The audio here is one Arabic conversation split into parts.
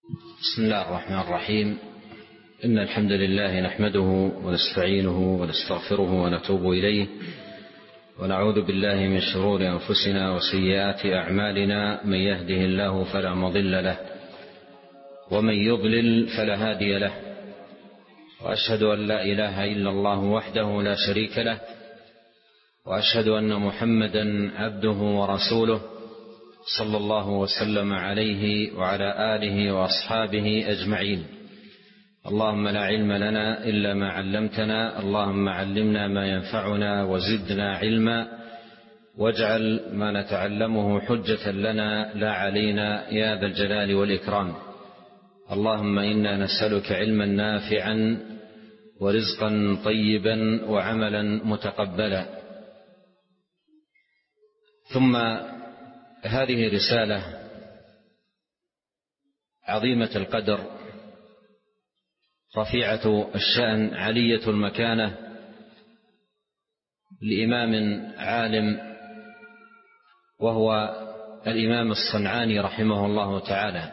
بسم الله الرحمن الرحيم. إن الحمد لله نحمده ونستعينه ونستغفره ونتوب إليه، ونعوذ بالله من شرور أنفسنا وسيئات أعمالنا. من يهده الله فلا مضل له، ومن يضلل فلا هادي له، وأشهد أن لا إله إلا الله وحده لا شريك له، وأشهد أن محمدا عبده ورسوله صلى الله وسلم عليه وعلى آله وأصحابه أجمعين. اللهم لا علم لنا إلا ما علمتنا، اللهم علمنا ما ينفعنا وزدنا علما، واجعل ما نتعلمه حجة لنا لا علينا يا ذا الجلال والإكرام. اللهم إنا نسألك علما نافعا ورزقا طيبا وعملا متقبلا. ثم هذه رسالة عظيمة القدر رفيعة الشأن علية المكانة لإمام عالم، وهو الإمام الصنعاني رحمه الله تعالى.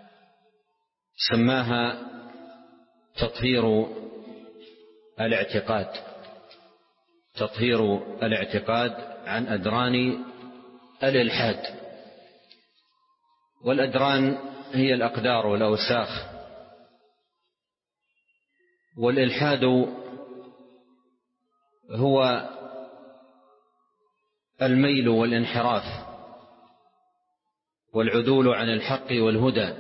سماها تطهير الاعتقاد، تطهير الاعتقاد عن أدران الإلحاد. والأدران هي الأقدار والأوساخ، والإلحاد هو الميل والانحراف والعدول عن الحق والهدى.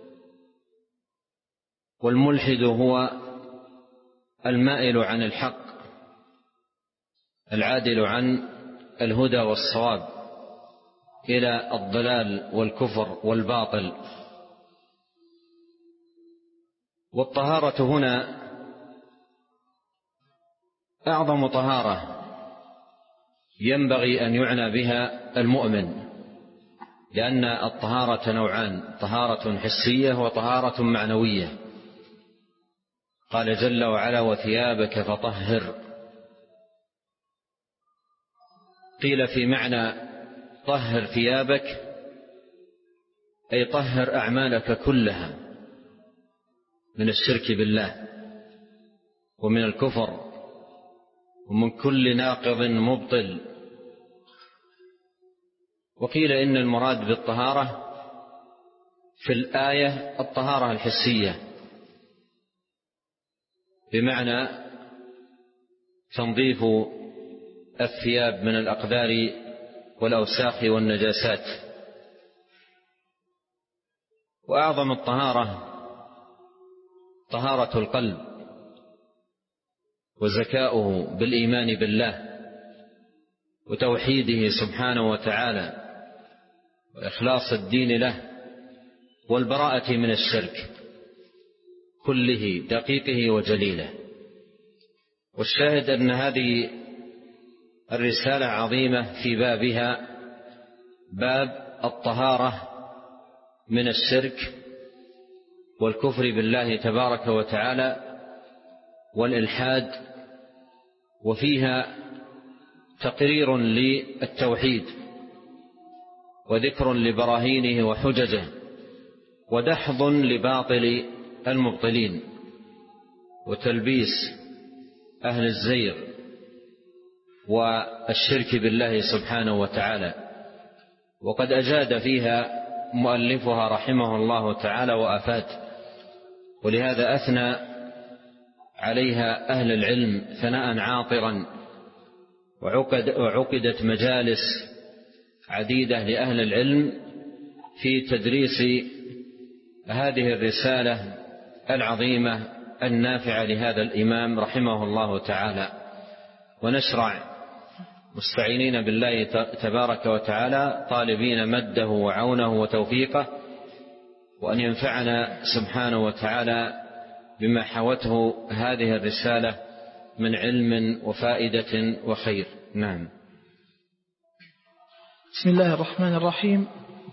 والملحد هو المائل عن الحق العادل عن الهدى والصواب إلى الضلال والكفر والباطل. والطهارة هنا أعظم طهارة ينبغي أن يعنى بها المؤمن، لأن الطهارة نوعان: طهارة حسية وطهارة معنوية. قال جل وعلا: وثيابك فطهر. قيل في معنى طهر ثيابك أي طهر أعمالك كلها من الشرك بالله ومن الكفر ومن كل ناقض مبطل. وقيل إن المراد بالطهارة في الآية الطهارة الحسية، بمعنى تنظيف الثياب من الأقدار والأوساخ والنجاسات. وأعظم الطهارة طهارة القلب وزكاؤه بالإيمان بالله وتوحيده سبحانه وتعالى وإخلاص الدين له والبراءة من الشرك كله دقيقه وجليله. والشاهد أن هذه الرسالة عظيمة في بابها، باب الطهارة من الشرك والكفر بالله تبارك وتعالى والإلحاد، وفيها تقرير للتوحيد وذكر لبراهينه وحججه ودحض لباطل المبطلين وتلبيس أهل الزيغ والشرك بالله سبحانه وتعالى. وقد أجاد فيها مؤلفها رحمه الله تعالى وأفاد، ولهذا أثنى عليها أهل العلم ثناء عاطرا، وعقدت مجالس عديدة لأهل العلم في تدريس هذه الرسالة العظيمة النافعة لهذا الإمام رحمه الله تعالى. ونشرع مستعينين بالله تبارك وتعالى طالبين مده وعونه وتوفيقه، وأن ينفعنا سبحانه وتعالى بما حوته هذه الرسالة من علم وفائدة وخير. نعم. بسم الله الرحمن الرحيم.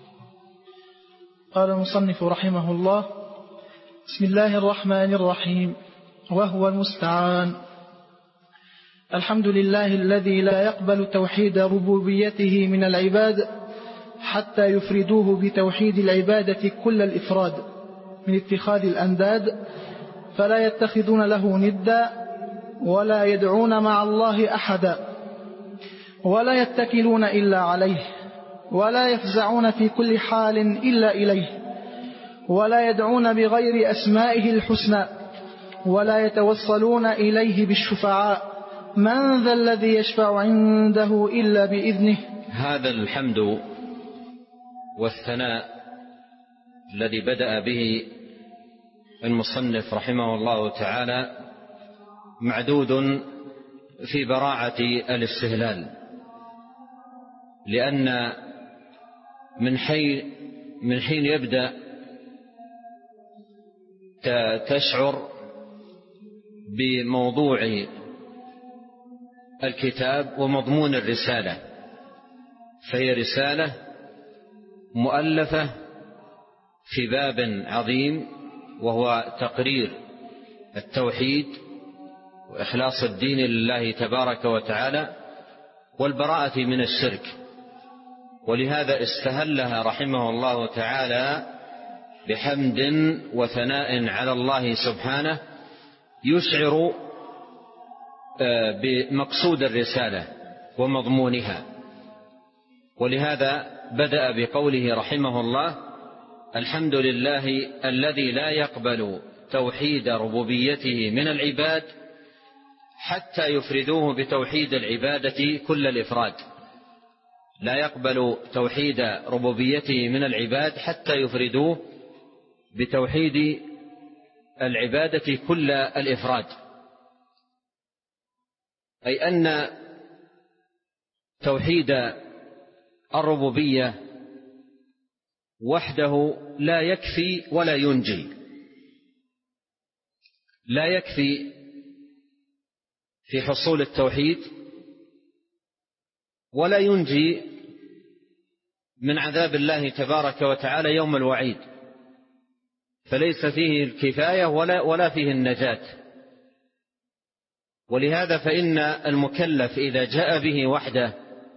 قال المصنف رحمه الله: بسم الله الرحمن الرحيم، وهو المستعان. الحمد لله الذي لا يقبل توحيد ربوبيته من العباد حتى يفردوه بتوحيد العبادة كل الإفراد، من اتخاذ الأنداد، فلا يتخذون له ندا ولا يدعون مع الله أحدا ولا يتكلون إلا عليه ولا يفزعون في كل حال إلا إليه ولا يدعون بغير أسمائه الحسنى ولا يتوصلون إليه بالشفعاء من ذا الذي يشفع عنده إلا بإذنه. هذا الحمد والثناء الذي بدأ به المصنف رحمه الله تعالى معدود في براعة الاستهلال، لأن من حين يبدأ تشعر بموضوع الكتاب ومضمون الرسالة، فهي رسالة مؤلفة في باب عظيم وهو تقرير التوحيد وإخلاص الدين لله تبارك وتعالى والبراءة من الشرك، ولهذا استهلها رحمه الله تعالى بحمد وثناء على الله سبحانه يشعر بمقصود الرسالة ومضمونها. ولهذا بدأ بقوله رحمه الله: الحمد لله الذي لا يقبل توحيد ربوبيته من العباد حتى يفردوه بتوحيد العبادة كل الإفراد. لا يقبل توحيد ربوبيته من العباد حتى يفردوه بتوحيد العبادة كل الإفراد، أي أن توحيد الربوبية وحده لا يكفي ولا ينجي. لا يكفي في حصول التوحيد ولا ينجي من عذاب الله تبارك وتعالى يوم الوعيد، فليس فيه الكفاية ولا فيه النجاة. ولهذا فإن المكلف إذا جاء به وحده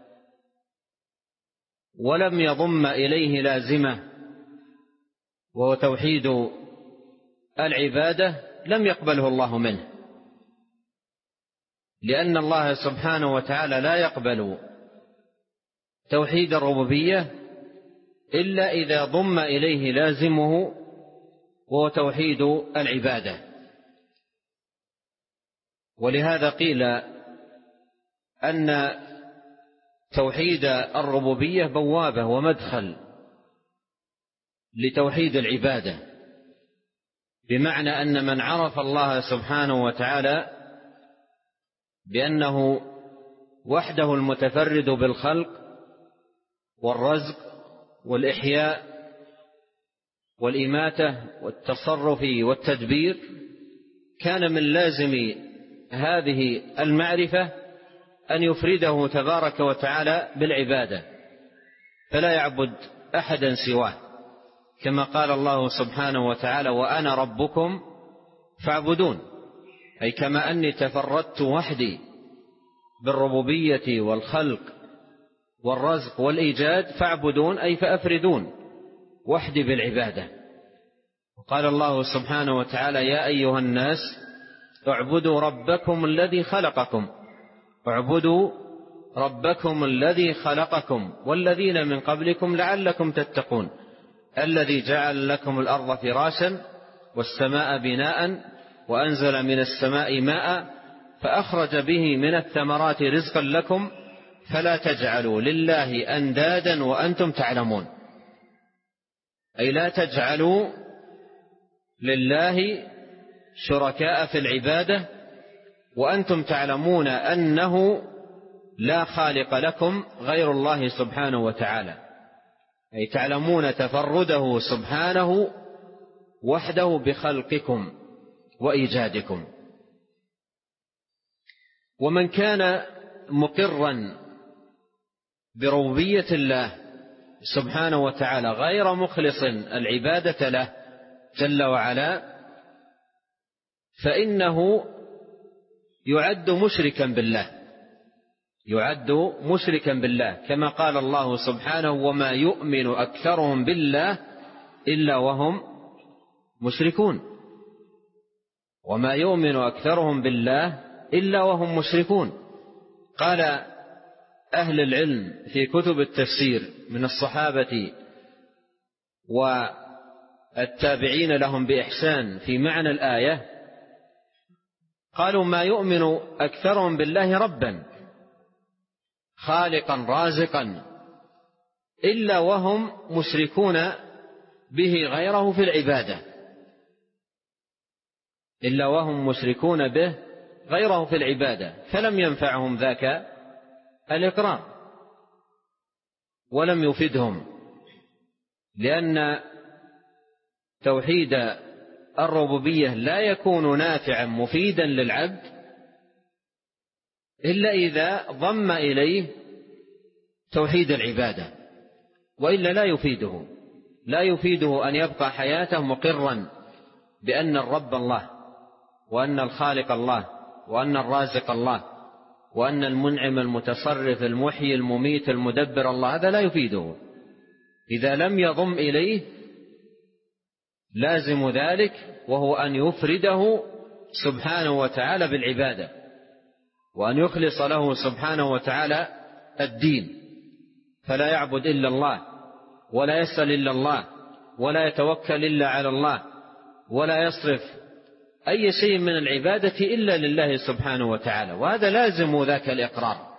ولم يضم إليه لازمة وهو توحيد العبادة لم يقبله الله منه، لأن الله سبحانه وتعالى لا يقبل توحيد الربوبية إلا إذا ضم إليه لازمه وهو توحيد العبادة. ولهذا قيل أن توحيد الربوبية بوابة ومدخل لتوحيد العبادة، بمعنى أن من عرف الله سبحانه وتعالى بأنه وحده المتفرد بالخلق والرزق والإحياء والإماتة والتصرف والتدبير، كان من لازم هذه المعرفة أن يفرده تبارك وتعالى بالعبادة، فلا يعبد أحدا سواه، كما قال الله سبحانه وتعالى: وأنا ربكم فاعبدون، أي كما أني تفردت وحدي بالربوبية والخلق والرزق والإيجاد فاعبدون، أي فأفردون وحدي بالعبادة. وقال الله سبحانه وتعالى: يا أيها الناس اعبدوا ربكم الذي خلقكم، اعبدوا ربكم الذي خلقكم والذين من قبلكم لعلكم تتقون، الذي جعل لكم الأرض فراشا والسماء بناء وأنزل من السماء ماء فأخرج به من الثمرات رزقا لكم فلا تجعلوا لله أندادا وأنتم تعلمون، أي لا تجعلوا لله شركاء في العبادة وأنتم تعلمون أنه لا خالق لكم غير الله سبحانه وتعالى، أي تعلمون تفرده سبحانه وحده بخلقكم وإيجادكم. ومن كان مقرا بربوبية الله سبحانه وتعالى غير مخلص العبادة له جل وعلا فإنه يعد مشركا بالله، يعد مشركا بالله، كما قال الله سبحانه: وما يؤمن أكثرهم بالله إلا وهم مشركون، وما يؤمن أكثرهم بالله إلا وهم مشركون. قال أهل العلم في كتب التفسير من الصحابة والتابعين لهم بإحسان في معنى الآية، قالوا ما يؤمن أكثرهم بالله ربا خالقا رازقا إلا وهم مشركون به غيره في العبادة، إلا وهم مشركون به غيره في العبادة، فلم ينفعهم ذاك الإقرار ولم يفدهم، لأن توحيد الربوبية لا يكون نافعا مفيدا للعبد إلا إذا ضم إليه توحيد العبادة، وإلا لا يفيده أن يبقى حياته مقرا بأن الرب الله، وأن الخالق الله، وأن الرازق الله، وأن المنعم المتصرف المحيي المميت المدبر الله. هذا لا يفيده إذا لم يضم إليه لازم ذلك، وهو أن يفرده سبحانه وتعالى بالعبادة، وأن يخلص له سبحانه وتعالى الدين، فلا يعبد إلا الله، ولا يسأل إلا الله، ولا يتوكل إلا على الله، ولا يصرف أي شيء من العبادة إلا لله سبحانه وتعالى، وهذا لازم ذاك الإقرار.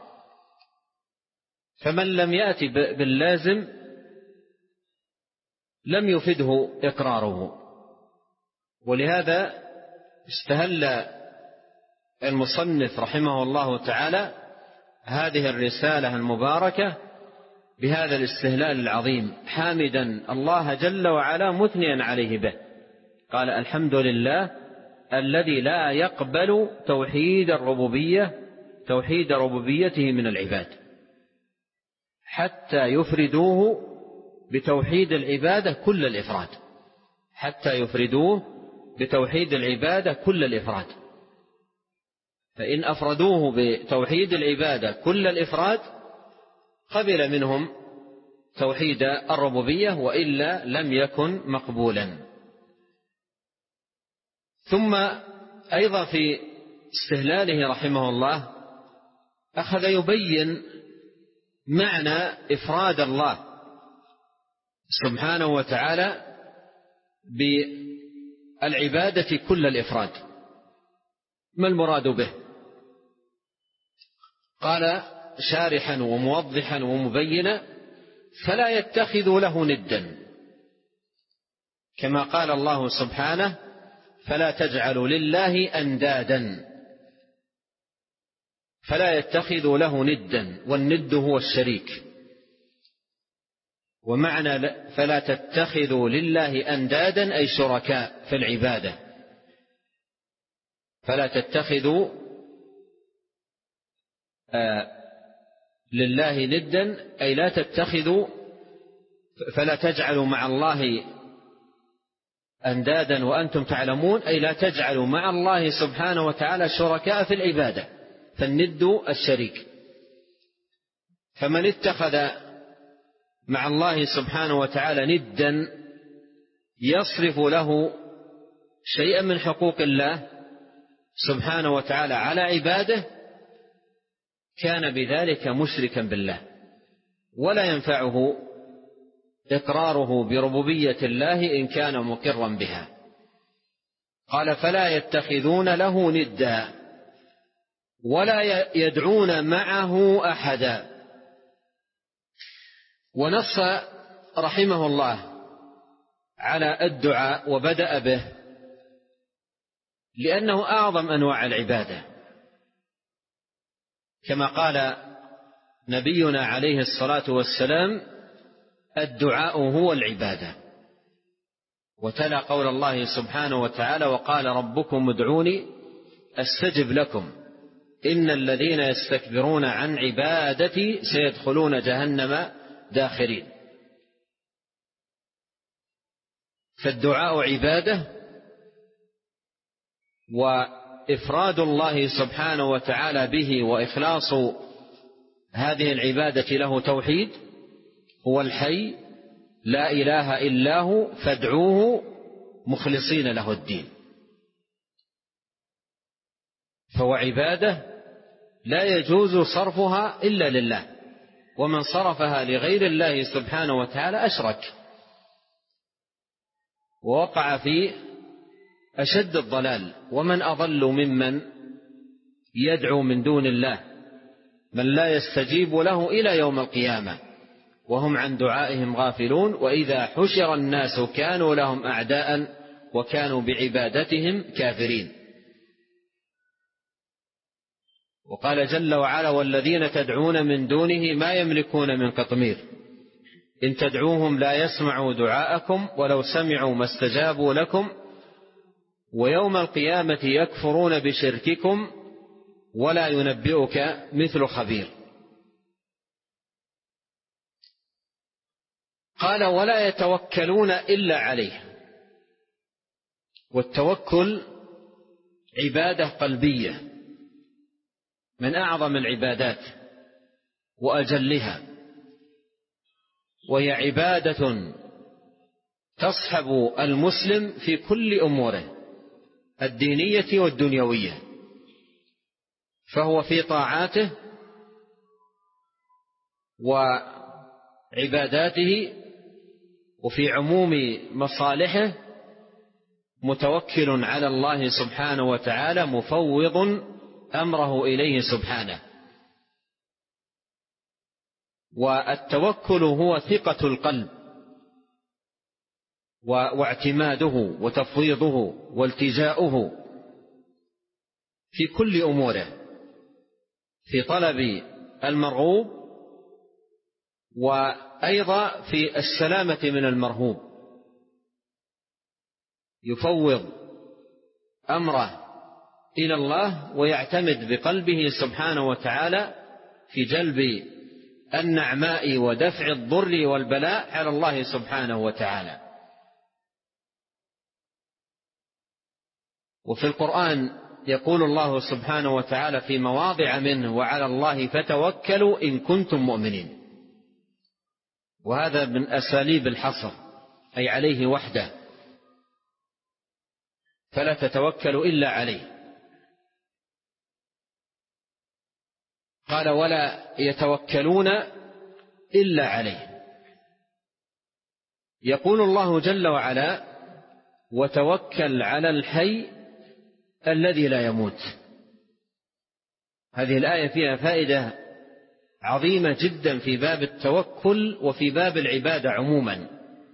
فمن لم يأتي باللازم لم يفده إقراره. ولهذا استهل المصنف رحمه الله تعالى هذه الرسالة المباركة بهذا الاستهلال العظيم، حامدا الله جل وعلا مثنيا عليه به. قال الحمد لله الذي لا يقبل توحيد ربوبيته من العباد حتى يفردوه بتوحيد العبادة كل الإفراد، حتى يفردوه بتوحيد العبادة كل الإفراد. فإن أفردوه بتوحيد العبادة كل الإفراد قبل منهم توحيد الربوبية، وإلا لم يكن مقبولا. ثم أيضا في استهلاله رحمه الله أخذ يبين معنى إفراد الله سبحانه وتعالى بالعبادة كل الإفراد. ما المراد به؟ قال شارحا وموضحا ومبينا: فلا يتخذ له ندا، كما قال الله سبحانه: فلا تجعلوا لله أندادا. فلا يتخذ له ندا، والند هو الشريك. ومعنى فلا تتخذوا لله أندادا أي شركاء في العبادة. فلا تتخذوا لله ندا أي لا تتخذوا، فلا تجعلوا مع الله أندادا وأنتم تعلمون، أي لا تجعلوا مع الله سبحانه وتعالى شركاء في العبادة، فالند الشريك. فمن اتخذ مع الله سبحانه وتعالى ندا يصرف له شيئا من حقوق الله سبحانه وتعالى على عباده كان بذلك مشركا بالله، ولا ينفعه إقراره بربوبية الله إن كان مقرا بها. قال: فلا يتخذون له ندا ولا يدعون معه أحدا. ونص رحمه الله على الدعاء وبدأ به لأنه أعظم أنواع العبادة، كما قال نبينا عليه الصلاة والسلام: الدعاء هو العبادة. وتلا قول الله سبحانه وتعالى: وقال ربكم ادعوني أستجب لكم إن الذين يستكبرون عن عبادتي سيدخلون جهنم داخرين. فالدعاء عبادة، وإفراد الله سبحانه وتعالى به وإخلاص هذه العبادة له توحيد. هو الحي لا إله إلا هو فادعوه مخلصين له الدين. فهو عبادة لا يجوز صرفها إلا لله، ومن صرفها لغير الله سبحانه وتعالى أشرك ووقع في أشد الضلال. ومن أضل ممن يدعو من دون الله من لا يستجيب له إلى يوم القيامة وهم عن دعائهم غافلون، وإذا حشر الناس كانوا لهم أعداء وكانوا بعبادتهم كافرين. وقال جل وعلا: والذين تدعون من دونه ما يملكون من قطمير إن تدعوهم لا يسمعوا دعاءكم ولو سمعوا ما استجابوا لكم ويوم القيامة يكفرون بشرككم ولا ينبئك مثل خبير. قال: ولا يتوكلون إلا عليه. والتوكل عبادة قلبية من أعظم العبادات وأجلها، وهي عبادة تصحب المسلم في كل أموره الدينية والدنيوية، فهو في طاعاته وعباداته وفي عموم مصالحه متوكل على الله سبحانه وتعالى، مفوض أمره إليه سبحانه. والتوكل هو ثقة القلب واعتماده وتفويضه والتجاؤه في كل أموره، في طلب المرغوب وأيضا في السلامة من المرهوب. يفوض أمره إلى الله ويعتمد بقلبه سبحانه وتعالى في جلب النعماء ودفع الضر والبلاء على الله سبحانه وتعالى. وفي القرآن يقول الله سبحانه وتعالى في مواضع منه: وعلى الله فتوكلوا إن كنتم مؤمنين. وهذا من أساليب الحصر، أي عليه وحده، فلا تتوكلوا إلا عليه. قال: ولا يتوكلون إلا عليه. يقول الله جل وعلا: وتوكل على الحي الذي لا يموت. هذه الآية فيها فائدة عظيمة جدا في باب التوكل وفي باب العبادة عموما.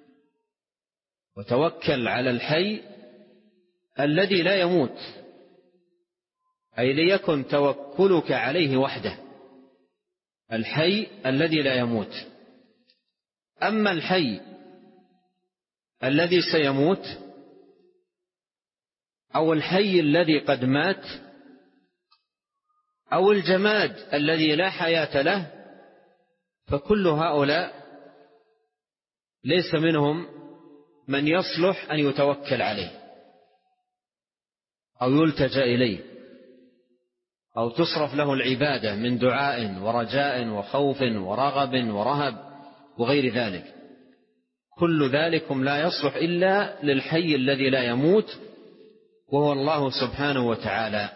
وتوكل على الحي الذي لا يموت، أي ليكن توكلك عليه وحده، الحي الذي لا يموت. أما الحي الذي سيموت أو الحي الذي قد مات أو الجماد الذي لا حياة له، فكل هؤلاء ليس منهم من يصلح أن يتوكل عليه أو يلتجأ إليه أو تصرف له العبادة من دعاء ورجاء وخوف ورغب ورهب وغير ذلك. كل ذلكم لا يصلح إلا للحي الذي لا يموت، وهو الله سبحانه وتعالى.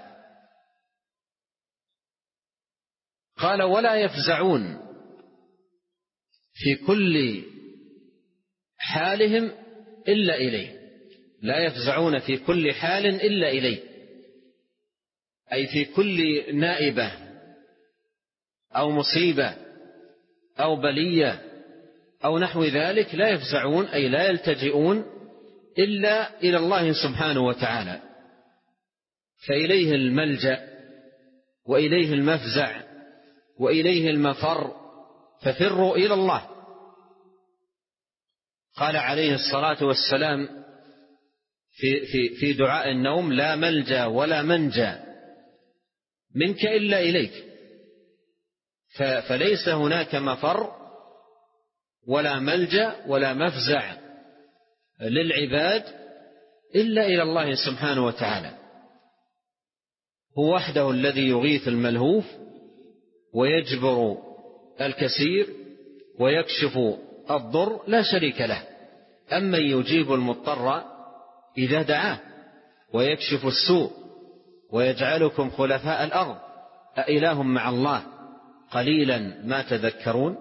قال: ولا يفزعون في كل حالهم إلا إليه. لا يفزعون في كل حال إلا إليه، أي في كل نائبة أو مصيبة أو بلية أو نحو ذلك لا يفزعون، أي لا يلتجئون إلا إلى الله سبحانه وتعالى، فإليه الملجأ وإليه المفزع وإليه المفر، ففروا إلى الله. قال عليه الصلاة والسلام في دعاء النوم: لا ملجأ ولا منجى منك إلا إليك. فليس هناك مفر ولا ملجأ ولا مفزع للعباد إلا إلى الله سبحانه وتعالى. هو وحده الذي يغيث الملهوف ويجبر الكثير ويكشف الضر، لا شريك له. أمن يجيب المضطر إذا دعاه ويكشف السوء ويجعلكم خلفاء الأرض أإله مع الله قليلا ما تذكرون.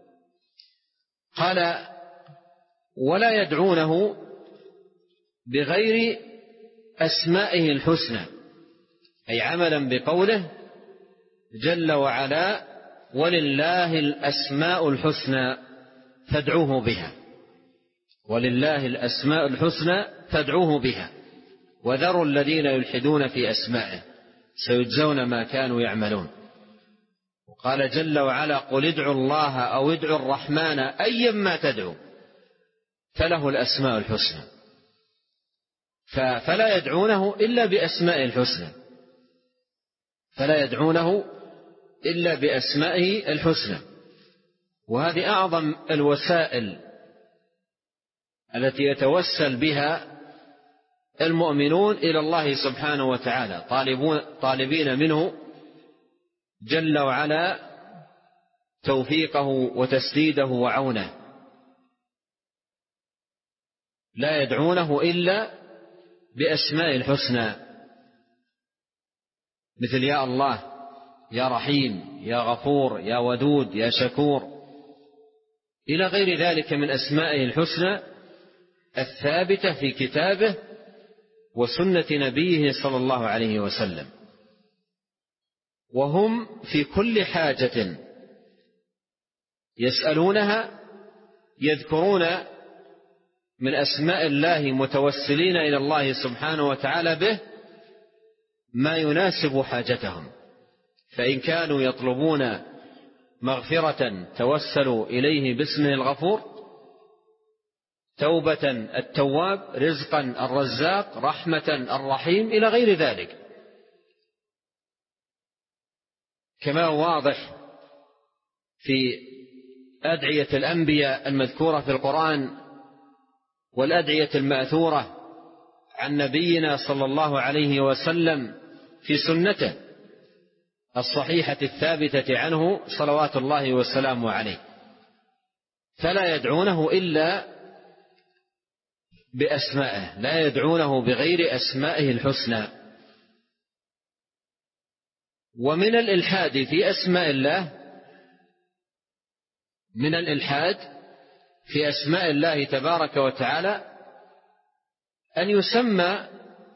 قال ولا يدعونه بغير أسمائه الحسنى، أي عملا بقوله جل وعلا ولله الأسماء الحسنى فادعوه بها، ولله الأسماء الحسنى فادعوه بها وذروا الذين يلحدون في أسمائه سيجزون ما كانوا يعملون. وقال جل وعلا قل ادعوا الله أو ادعوا الرحمن أيما تدعوا فله الأسماء الحسنى، فلا يدعونه إلا بأسمائه الحسنى، فلا يدعونه إلا بأسمائه الحسنى. وهذه أعظم الوسائل التي يتوسل بها المؤمنون إلى الله سبحانه وتعالى، طالبين منه جل وعلا توفيقه وتسديده وعونه. لا يدعونه إلا بأسماء الحسنى، مثل يا الله، يا رحيم، يا غفور، يا ودود، يا شكور، إلى غير ذلك من أسمائه الحسنى الثابتة في كتابه وسنة نبيه صلى الله عليه وسلم. وهم في كل حاجة يسألونها يذكرون من أسماء الله متوسلين إلى الله سبحانه وتعالى به ما يناسب حاجتهم. فإن كانوا يطلبون مغفرة توسلوا إليه باسمه الغفور، توبة التواب، رزقا الرزاق، رحمة الرحيم، إلى غير ذلك. كما هو واضح في أدعية الأنبياء المذكورة في القرآن والأدعية المأثورة عن نبينا صلى الله عليه وسلم في سنته الصحيحة الثابتة عنه صلوات الله وسلامه عليه. فلا يدعونه إلا بأسمائه، لا يدعونه بغير أسمائه الحسنى. ومن الإلحاد في أسماء الله، من الإلحاد في أسماء الله تبارك وتعالى أن يسمى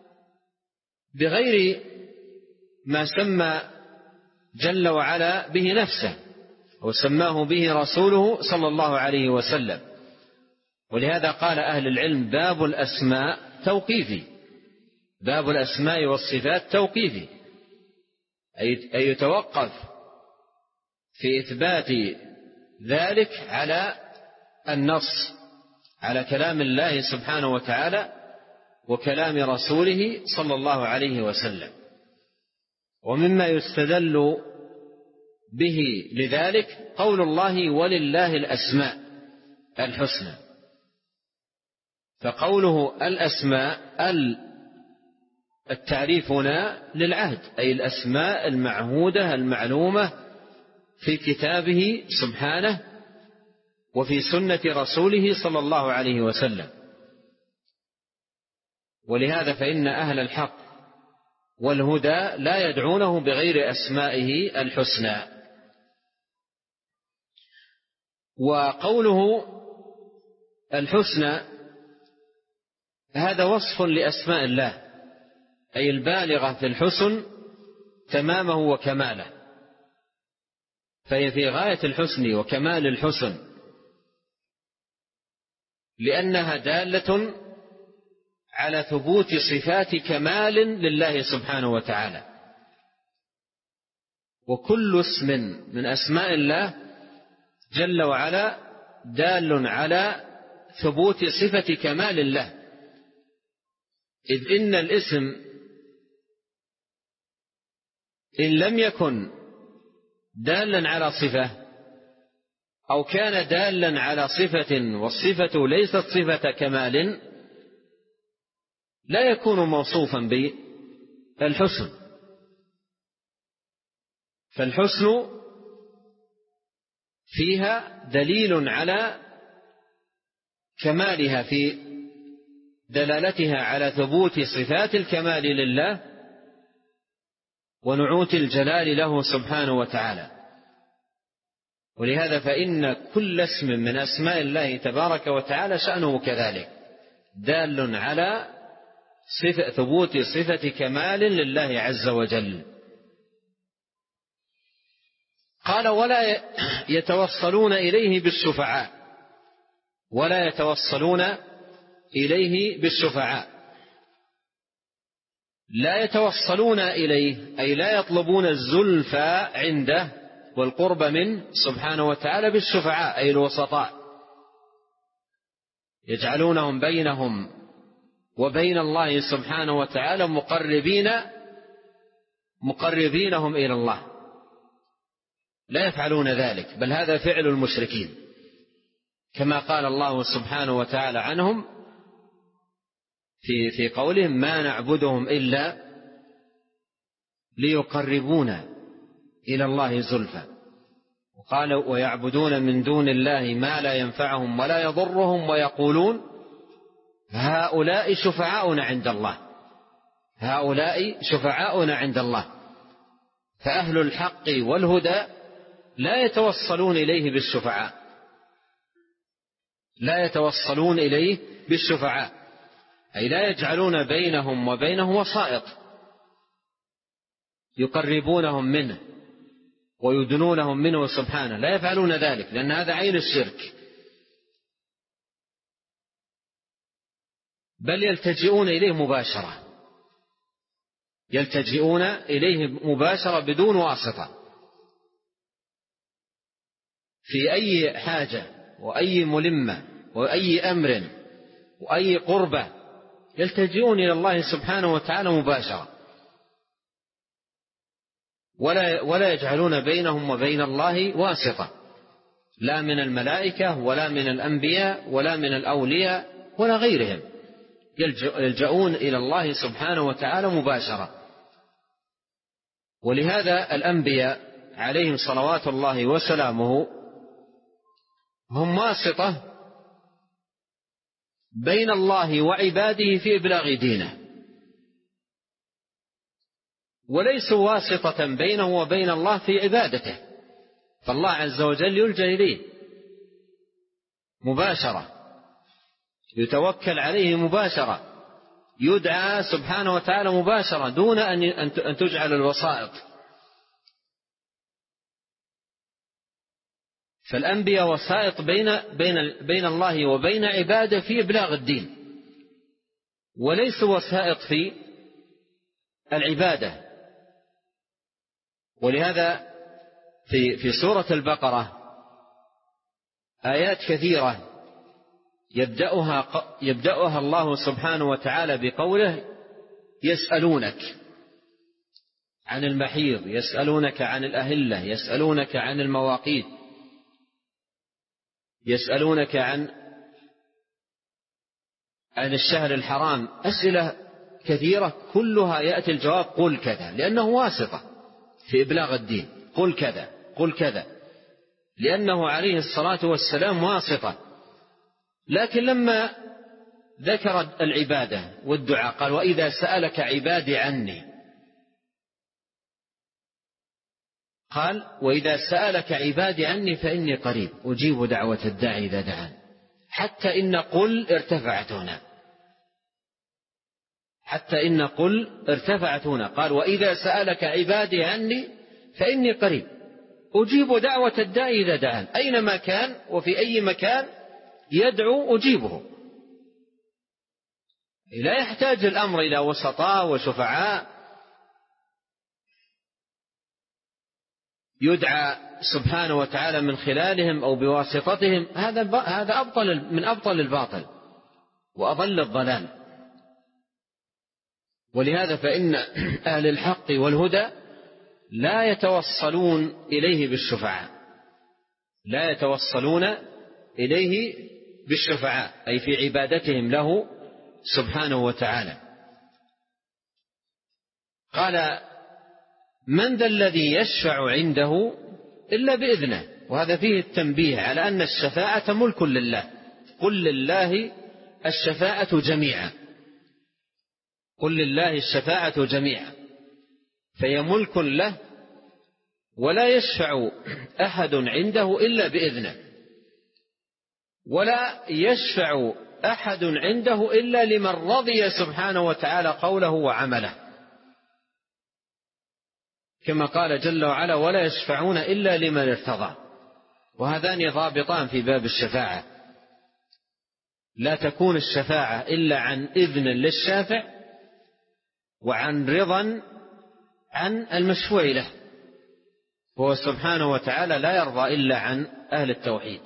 بغير ما سمى جل وعلا به نفسه وسماه به رسوله صلى الله عليه وسلم. ولهذا قال أهل العلم باب الأسماء توقيفي، باب الأسماء والصفات توقيفي، أي يتوقف في إثبات ذلك على النص، على كلام الله سبحانه وتعالى وكلام رسوله صلى الله عليه وسلم. ومما يستدل به لذلك قول الله ولله الأسماء الحسنى. فقوله الأسماء التعريف هنا للعهد، أي الأسماء المعهودة المعلومة في كتابه سبحانه وفي سنة رسوله صلى الله عليه وسلم. ولهذا فإن أهل الحق والهدى لا يدعونه بغير أسمائه الحسنى. وقوله الحسنى هذا وصف لأسماء الله، أي البالغة في الحسن تمامه وكماله، فهي في غاية الحسن وكمال الحسن، لأنها دالة على ثبوت صفات كمال لله سبحانه وتعالى. وكل اسم من أسماء الله جل وعلا دال على ثبوت صفة كمال الله، إذ إن الاسم إن لم يكن دالا على صفة أو كان دالا على صفة والصفة ليست صفة كمال لا يكون موصوفا بالحسن. فالحسن فيها دليل على كمالها في دلالتها على ثبوت صفات الكمال لله ونعوت الجلال له سبحانه وتعالى. ولهذا فإن كل اسم من أسماء الله تبارك وتعالى شأنه كذلك، دال على ثبوت صفة كمال لله عز وجل. قال: ولا يتوصلون إليه بالشفعاء، ولا يتوصلون إليه بالشفعاء. لا يتوصلون إليه أي لا يطلبون الزلفى عنده والقرب منه سبحانه وتعالى بالشفعاء أي الوسطاء، يجعلونهم بينهم وبين الله سبحانه وتعالى مقربينهم إلى الله. لا يفعلون ذلك، بل هذا فعل المشركين، كما قال الله سبحانه وتعالى عنهم في قولهم: ما نعبدهم إلا ليقربونا إلى الله زلفى. وقال: ويعبدون من دون الله ما لا ينفعهم ولا يضرهم ويقولون هؤلاء شفعاؤنا عند الله، هؤلاء شفعاؤنا عند الله. فأهل الحق والهدى لا يتوصلون إليه بالشفعاء، لا يتوصلون إليه بالشفعاء، أي لا يجعلون بينهم وبينه وسائط يقربونهم منه ويدنونهم منه سبحانه، لا يفعلون ذلك، لأن هذا عين الشرك، بل يلتجئون إليه مباشرة، يلتجئون إليه مباشرة بدون واسطة في أي حاجة وأي ملمة وأي أمر وأي قربة، يلتجئون إلى الله سبحانه وتعالى مباشرة، ولا يجعلون بينهم وبين الله واسطة، لا من الملائكة ولا من الأنبياء ولا من الأولياء ولا غيرهم، يلجؤون إلى الله سبحانه وتعالى مباشرة. ولهذا الأنبياء عليهم صلوات الله وسلامه هم واسطة بين الله وعباده في إبلاغ دينه، وليسوا واسطة بينه وبين الله في عبادته، فالله عز وجل يلجأ إليه مباشرة، يتوكل عليه مباشرة، يدعى سبحانه وتعالى مباشرة دون أن تجعل الوسائط. فالأنبياء وسائط بين الله وبين عباده في إبلاغ الدين، وليسوا وسائط في العبادة. ولهذا في سورة البقرة آيات كثيرة يبدأها الله سبحانه وتعالى بقوله: يسألونك عن المحيض، يسألونك عن الأهلة، يسألونك عن المواقيت، يسألونك عن الشهر الحرام، أسئلة كثيرة كلها يأتي الجواب قل كذا، لأنه واسطة في إبلاغ الدين، قل كذا قل كذا، لأنه عليه الصلاة والسلام واسطة. لكن لما ذكر العبادة والدعاء قال: وإذا سألك عبادي عني، قال: وإذا سألك عبادي عني فإني قريب أجيب دعوة الداعي إذا دعان، حتى إن قل ارتفعت هنا، حتى إن قل ارتفعت هنا، قال: وإذا سألك عبادي عني فإني قريب أجيب دعوة الداعي إذا دعان، أينما كان وفي أي مكان يدعو أجيبه. لا يحتاج الأمر إلى وسطاء وشفعاء يدعى سبحانه وتعالى من خلالهم أو بواسطتهم، هذا من أبطل الباطل وأضل الضلال. ولهذا فإن أهل الحق والهدى لا يتوصلون إليه بالشفعاء، لا يتوصلون إليه بالشفعاء، أي في عبادتهم له سبحانه وتعالى. قال: من ذا الذي يشفع عنده إلا بإذنه، وهذا فيه التنبيه على أن الشفاعة ملك لله، قل لله الشفاعة جميعا، قل لله الشفاعة جميعا، فهي ملك له، ولا يشفع أحد عنده إلا بإذنه، ولا يشفع أحد عنده إلا لمن رضي سبحانه وتعالى قوله وعمله، كما قال جل وعلا: ولا يشفعون إلا لمن ارتضى. وهذان ضابطان في باب الشفاعة: لا تكون الشفاعة إلا عن إذن للشافع، وعن رضا عن المشفوع له، وهو سبحانه وتعالى لا يرضى إلا عن أهل التوحيد.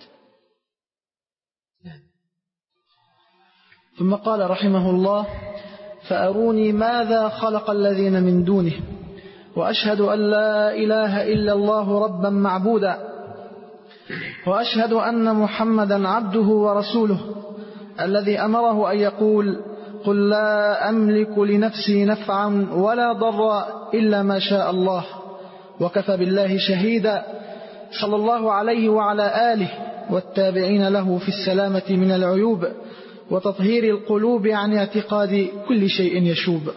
ثم قال رحمه الله: فأروني ماذا خلق الذين من دونه، وأشهد أن لا إله إلا الله ربا معبودا، وأشهد أن محمدا عبده ورسوله الذي أمره أن يقول: قل لا أملك لنفسي نفعا ولا ضرا إلا ما شاء الله، وكفى بالله شهيدا، صلى الله عليه وعلى آله والتابعين له في السلامة من العيوب وتطهير القلوب عن اعتقاد كل شيء يشوب.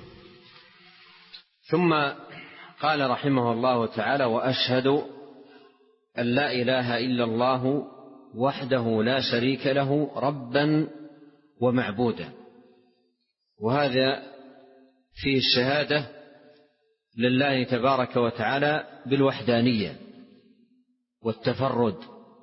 ثم قال رحمه الله تعالى: وأشهد أن لا إله إلا الله وحده لا شريك له ربا ومعبودا. وهذا فيه الشهادة لله تبارك وتعالى بالوحدانية والتفرد،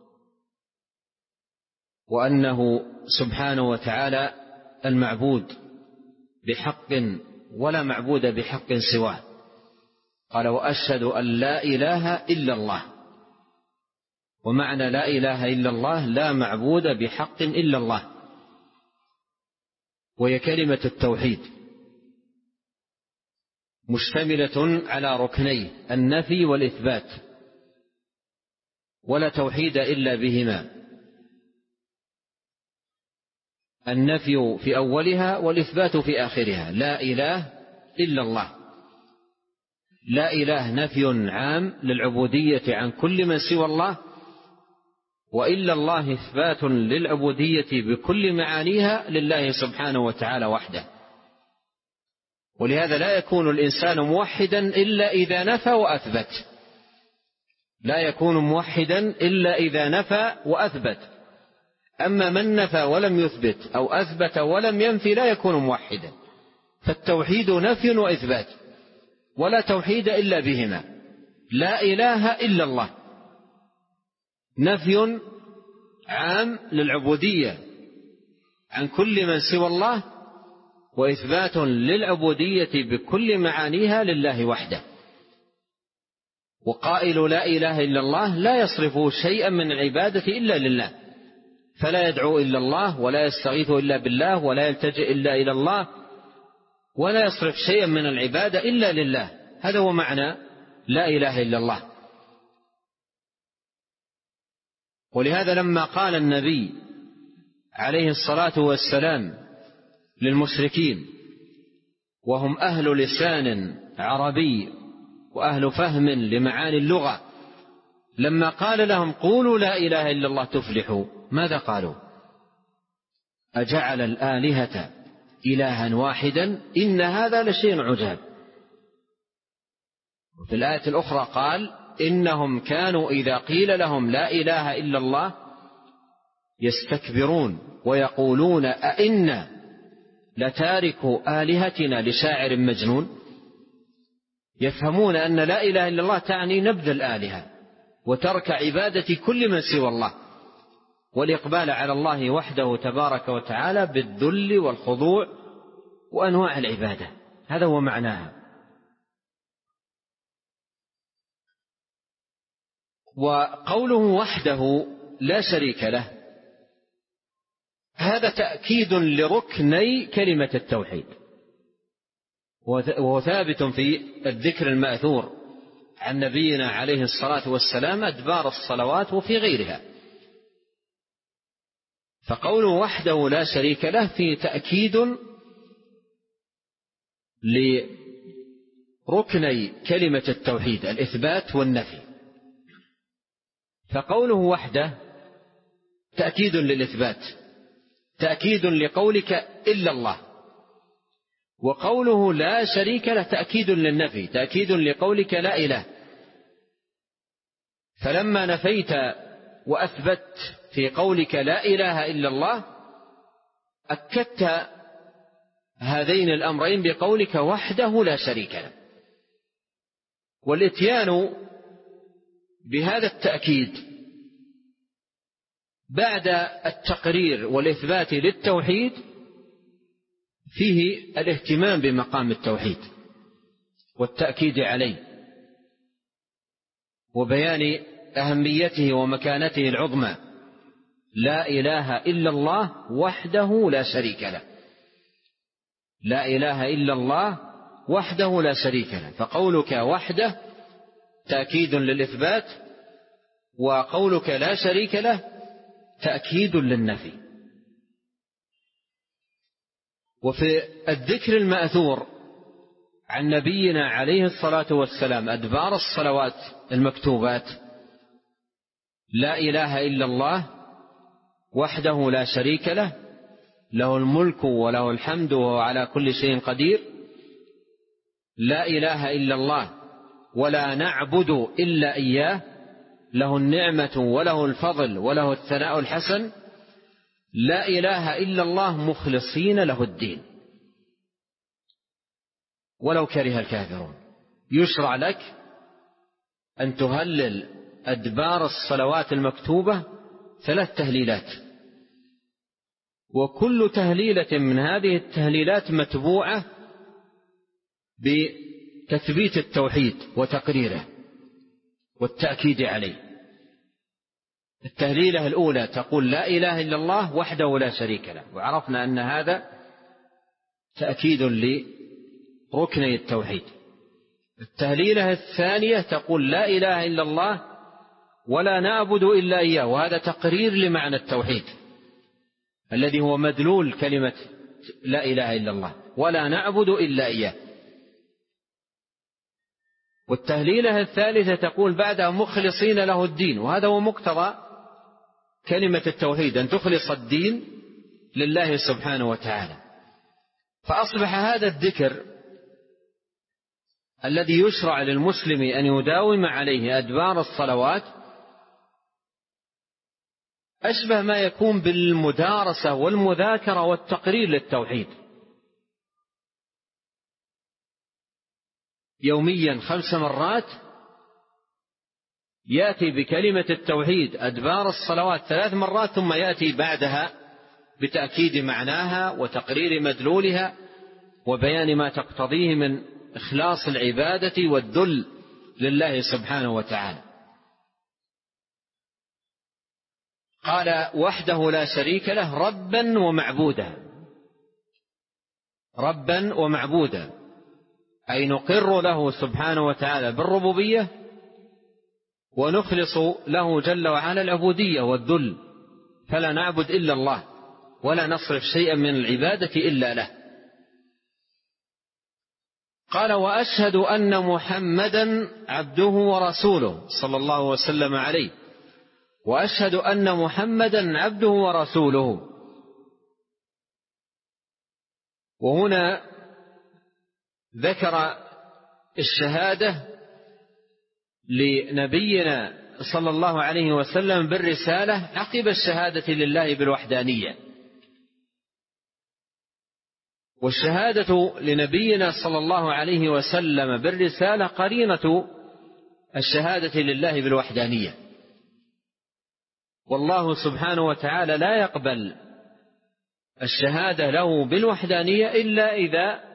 وأنه سبحانه وتعالى المعبود بحق ولا معبود بحق سواه. قال: وأشهد أن لا إله إلا الله. ومعنى لا إله إلا الله لا معبود بحق إلا الله، وهي كلمة التوحيد، مشتملة على ركني النفي والإثبات، ولا توحيد إلا بهما: النفي في أولها والإثبات في آخرها. لا إله إلا الله. لا إله نفي عام للعبودية عن كل من سوى الله، وإلا الله إثبات للعبودية بكل معانيها لله سبحانه وتعالى وحده. ولهذا لا يكون الإنسان موحدا إلا إذا نفى وأثبت. لا يكون موحدا إلا إذا نفى وأثبت. أما من نفى ولم يثبت أو أثبت ولم ينفي لا يكون موحدا. فالتوحيد نفي وإثبات، ولا توحيد إلا بهما. لا إله إلا الله نفي عام للعبودية عن كل من سوى الله، وإثبات للعبودية بكل معانيها لله وحده. وقائل لا إله إلا الله لا يصرف شيئا من العبادة إلا لله، فلا يدعو إلا الله، ولا يستغيث إلا بالله، ولا يلتجئ إلا إلى الله، ولا يصرف شيئا من العبادة إلا لله. هذا هو معنى لا إله إلا الله. ولهذا لما قال النبي عليه الصلاة والسلام للمشركين، وهم أهل لسان عربي وأهل فهم لمعاني اللغة، لما قال لهم: قولوا لا إله إلا الله تفلحوا، ماذا قالوا؟ أجعل الآلهة إلها واحدا إن هذا لشيء عجاب. وفي الآية الأخرى قال: إنهم كانوا إذا قيل لهم لا إله إلا الله يستكبرون ويقولون أئنا لتاركوا آلهتنا لشاعر مجنون. يفهمون أن لا إله إلا الله تعني نبذ الآلهة وترك عبادة كل من سوى الله، والإقبال على الله وحده تبارك وتعالى بالذل والخضوع وأنواع العبادة. هذا هو معناها. وقوله وحده لا شريك له هذا تأكيد لركني كلمة التوحيد، وهو ثابت في الذكر المأثور عن نبينا عليه الصلاة والسلام أدبار الصلوات وفي غيرها. فقوله وحده لا شريك له فيه تأكيد لركني كلمة التوحيد الإثبات والنفي. فقوله وحده تأكيد للإثبات، تأكيد لقولك إلا الله، وقوله لا شريك له تأكيد للنفي، تأكيد لقولك لا إله. فلما نفيت وأثبت في قولك لا إله إلا الله أكدت هذين الأمرين بقولك وحده لا شريك له. والإتيان بهذا التأكيد بعد التقرير والإثبات للتوحيد فيه الاهتمام بمقام التوحيد والتأكيد عليه وبيان أهميته ومكانته العظمى. لا إله إلا الله وحده لا شريك له، لا إله إلا الله وحده لا شريك له. فقولك وحده تأكيد للإثبات، وقولك لا شريك له تأكيد للنفي. وفي الذكر المأثور عن نبينا عليه الصلاة والسلام أدبار الصلوات المكتوبات لا إله إلا الله وحده لا شريك له، له الملك وله الحمد وهو على كل شيء قدير. لا إله إلا الله ولا نعبد إلا إياه، له النعمة وله الفضل وله الثناء الحسن. لا إله إلا الله مخلصين له الدين ولو كره الكافرون. يشرع لك أن تهلل أدبار الصلوات المكتوبة 3 تهليلات، وكل تهليلة من هذه التهليلات متبوعة بتثبيت التوحيد وتقريره والتأكيد عليه. التهليلة الأولى تقول لا إله إلا الله وحده لا شريك له، وعرفنا أن هذا تأكيد لركني التوحيد. التهليلة الثانية تقول لا إله إلا الله ولا نعبد إلا إياه، وهذا تقرير لمعنى التوحيد الذي هو مدلول كلمة لا إله إلا الله، ولا نعبد إلا إياه. والتهليلة الثالثة تقول بعدها مخلصين له الدين، وهذا هو مقتضى كلمة التوحيد، أن تخلص الدين لله سبحانه وتعالى. فأصبح هذا الذكر الذي يشرع للمسلم أن يداوم عليه أدبار الصلوات أشبه ما يكون بالمدارسة والمذاكرة والتقرير للتوحيد. يوميا 5 مرات يأتي بكلمة التوحيد أدبار الصلوات 3 مرات، ثم يأتي بعدها بتأكيد معناها وتقرير مدلولها وبيان ما تقتضيه من إخلاص العبادة والذل لله سبحانه وتعالى. قال وحده لا شريك له ربا ومعبودا. ربا ومعبودا أي نقر له سبحانه وتعالى بالربوبية، ونخلص له جل وعلا العبودية والذل، فلا نعبد إلا الله ولا نصرف شيئا من العبادة إلا له. قال وأشهد أن محمدا عبده ورسوله صلى الله وسلم عليه. وأشهد أن محمدا عبده ورسوله. وهنا ذكر الشهادة لنبينا صلى الله عليه وسلم بالرسالة عقب الشهادة لله بالوحدانية. والشهادة لنبينا صلى الله عليه وسلم بالرسالة قرينة الشهادة لله بالوحدانية. والله سبحانه وتعالى لا يقبل الشهادة له بالوحدانية إلا إذا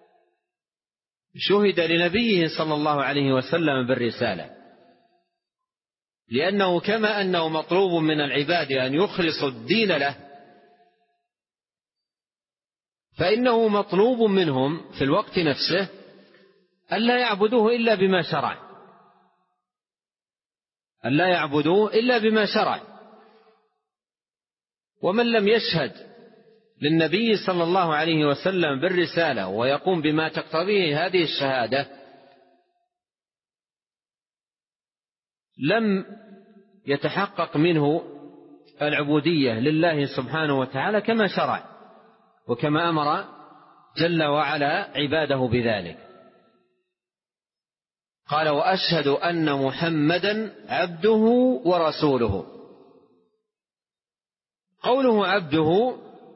شهد لنبيه صلى الله عليه وسلم بالرسالة، لأنه كما أنه مطلوب من العباد أن يخلصوا الدين له، فإنه مطلوب منهم في الوقت نفسه ألا يعبدوه إلا بما شرع، ألا يعبدوه إلا بما شرع. ومن لم يشهد للنبي صلى الله عليه وسلم بالرسالة ويقوم بما تقتضيه هذه الشهادة لم يتحقق منه العبودية لله سبحانه وتعالى كما شرع وكما أمر جل وعلا عباده بذلك. قال: وأشهد أن محمدا عبده ورسوله. قوله عبده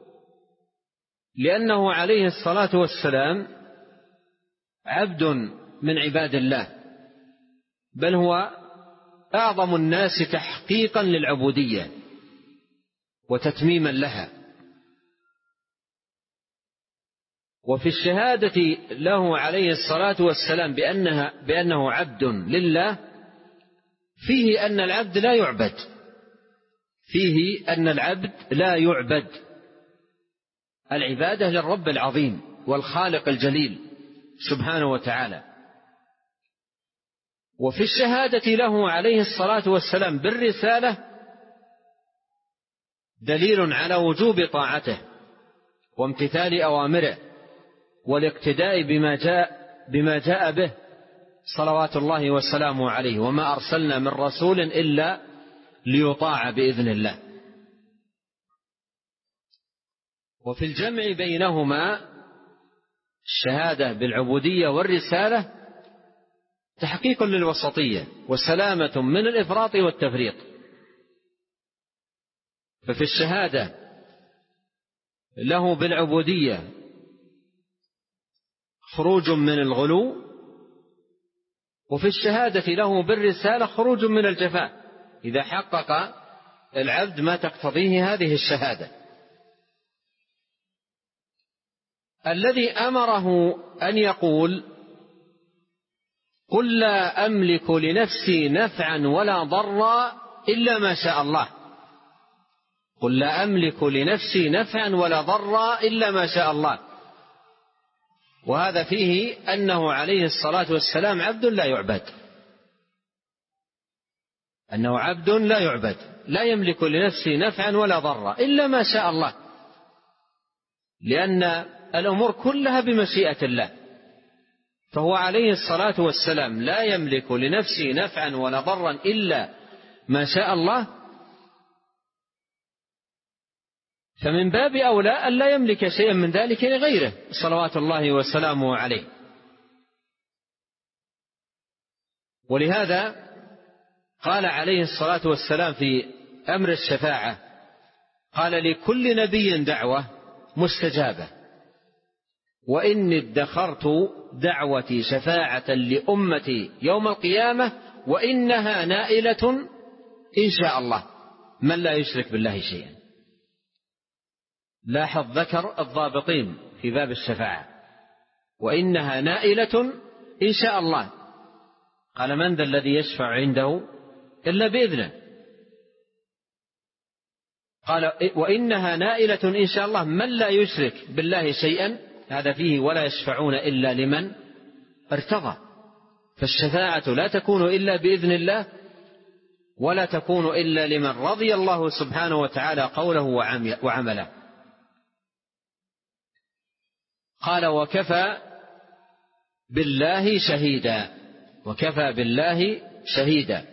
لأنه عليه الصلاة والسلام عبد من عباد الله، بل هو أعظم الناس تحقيقا للعبودية وتتميما لها. وفي الشهادة له عليه الصلاة والسلام بأنه عبد لله فيه أن العبد لا يعبد، فيه أن العبد لا يعبد، العبادة للرب العظيم والخالق الجليل سبحانه وتعالى. وفي الشهادة له عليه الصلاة والسلام بالرسالة دليل على وجوب طاعته وامتثال أوامره والاقتداء بما جاء به صلوات الله وسلامه عليه، وما أرسلنا من رسول إلا ليطاع بإذن الله. وفي الجمع بينهما الشهادة بالعبودية والرسالة تحقيق للوسطية وسلامة من الإفراط والتفريط. ففي الشهادة له بالعبودية خروج من الغلو، وفي الشهادة له بالرسالة خروج من الجفاء إذا حقق العبد ما تقتضيه هذه الشهادة. الذي أمره أن يقول: قل لا أملك لنفسي نفعا ولا ضرا إلا ما شاء الله، قل لا أملك لنفسي نفعا ولا ضرا إلا ما شاء الله. وهذا فيه أنه عليه الصلاة والسلام عبد لا يعبد، أنه عبد لا يعبد، لا يملك لنفسه نفعا ولا ضرا إلا ما شاء الله، لأن الأمور كلها بمشيئة الله. فهو عليه الصلاة والسلام لا يملك لنفسه نفعا ولا ضرا إلا ما شاء الله، فمن باب أولى أن لا يملك شيئا من ذلك لغيره صلوات الله وسلامه عليه. ولهذا قال عليه الصلاة والسلام في أمر الشفاعة: قال: لكل نبي دعوة مستجابة، وإني ادخرت دعوتي شفاعة لأمتي يوم القيامة وإنها نائلة إن شاء الله من لا يشرك بالله شيئا. لاحظ ذكر الضابطين في باب الشفاعة: وإنها نائلة إن شاء الله. قال: من ذا الذي يشفع عنده إلا بإذنه؟ قال: وإنها نائلة إن شاء الله من لا يشرك بالله شيئا. هذا فيه ولا يشفعون إلا لمن ارتضى. فالشفاعة لا تكون إلا بإذن الله، ولا تكون إلا لمن رضي الله سبحانه وتعالى قوله وعمله. قال: وكفى بالله شهيدا، وكفى بالله شهيدا.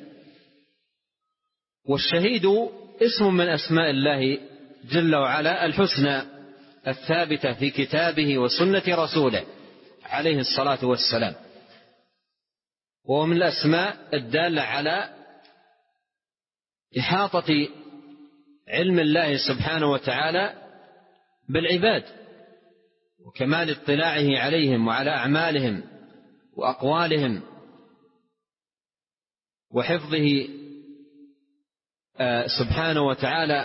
والشهيد اسم من أسماء الله جل وعلا الحسنى الثابتة في كتابه وسنة رسوله عليه الصلاة والسلام، وهو من الأسماء الدالة على إحاطة علم الله سبحانه وتعالى بالعباد وكمال اطلاعه عليهم وعلى أعمالهم وأقوالهم وحفظه سبحانه وتعالى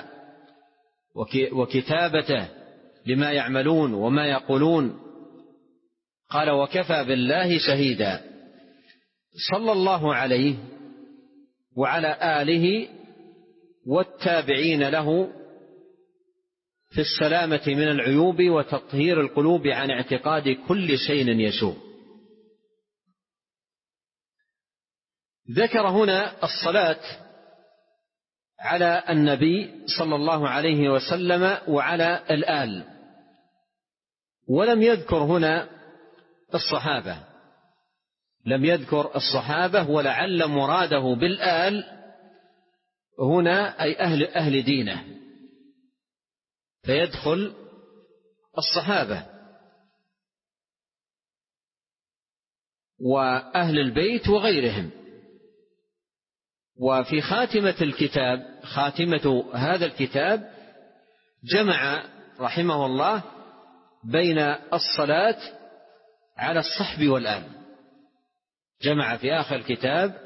وكتابته لما يعملون وما يقولون. قال: وكفى بالله شهيدا. صلى الله عليه وعلى آله والتابعين له في السلامة من العيوب وتطهير القلوب عن اعتقاد كل شيء يشوب. ذكر هنا الصلاة على النبي صلى الله عليه وسلم وعلى الآل، ولم يذكر هنا الصحابة، لم يذكر الصحابة، ولعل مراده بالآل هنا أي أهل دينه، فيدخل الصحابة وأهل البيت وغيرهم. وفي خاتمة هذا الكتاب جمع رحمه الله بين الصلاة على الصحب والآل. جمع في آخر الكتاب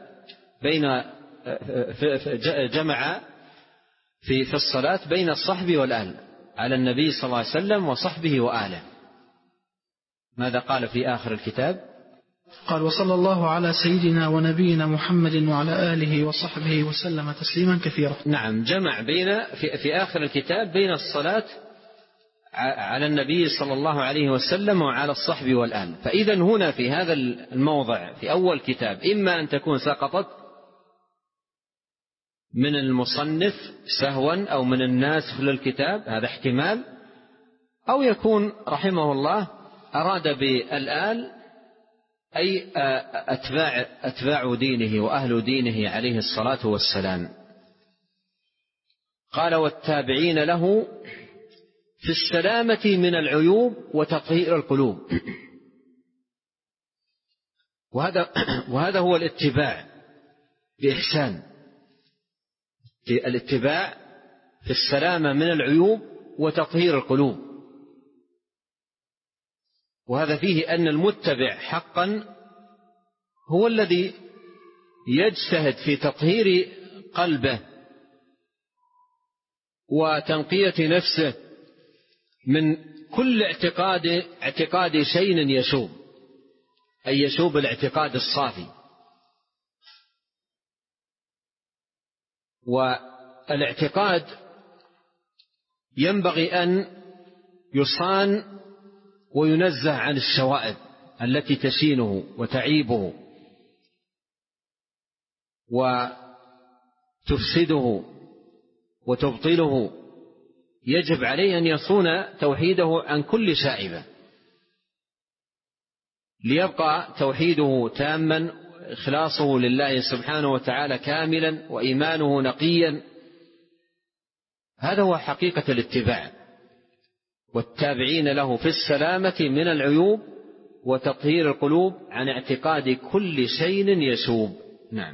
جمع في الصلاة بين الصحب والآل على النبي صلى الله عليه وسلم وصحبه وآله. ماذا قال في آخر الكتاب؟ قال: وصلى الله على سيدنا ونبينا محمد وعلى آله وصحبه وسلم تسليما كثيرا. نعم، جمع في آخر الكتاب بين الصلاة على النبي صلى الله عليه وسلم وعلى الصحب والآل. فإذا هنا في هذا الموضع في أول كتاب إما أن تكون سقطت من المصنف سهوا أو من الناسخ للكتاب، هذا احتمال، أو يكون رحمه الله أراد بالآل أي أتباع دينه وأهل دينه عليه الصلاة والسلام. قال: والتابعين له في السلامة من العيوب وتطهير القلوب. وهذا هو الاتباع بإحسان، الاتباع في السلامة من العيوب وتطهير القلوب. وهذا فيه أن المتبع حقا هو الذي يجتهد في تطهير قلبه وتنقية نفسه من كل اعتقاد شيء يشوب، أي يشوب الاعتقاد الصافي. والاعتقاد ينبغي أن يصان وينزه عن الشوائب التي تشينه وتعيبه وتفسده وتبطله. يجب عليه أن يصون توحيده عن كل شائبة ليبقى توحيده تاما، إخلاصه لله سبحانه وتعالى كاملا، وإيمانه نقيا. هذا هو حقيقة الاتباع. والتابعين له في السلامة من العيوب وتطهير القلوب عن اعتقاد كل شيء يشوب. نعم.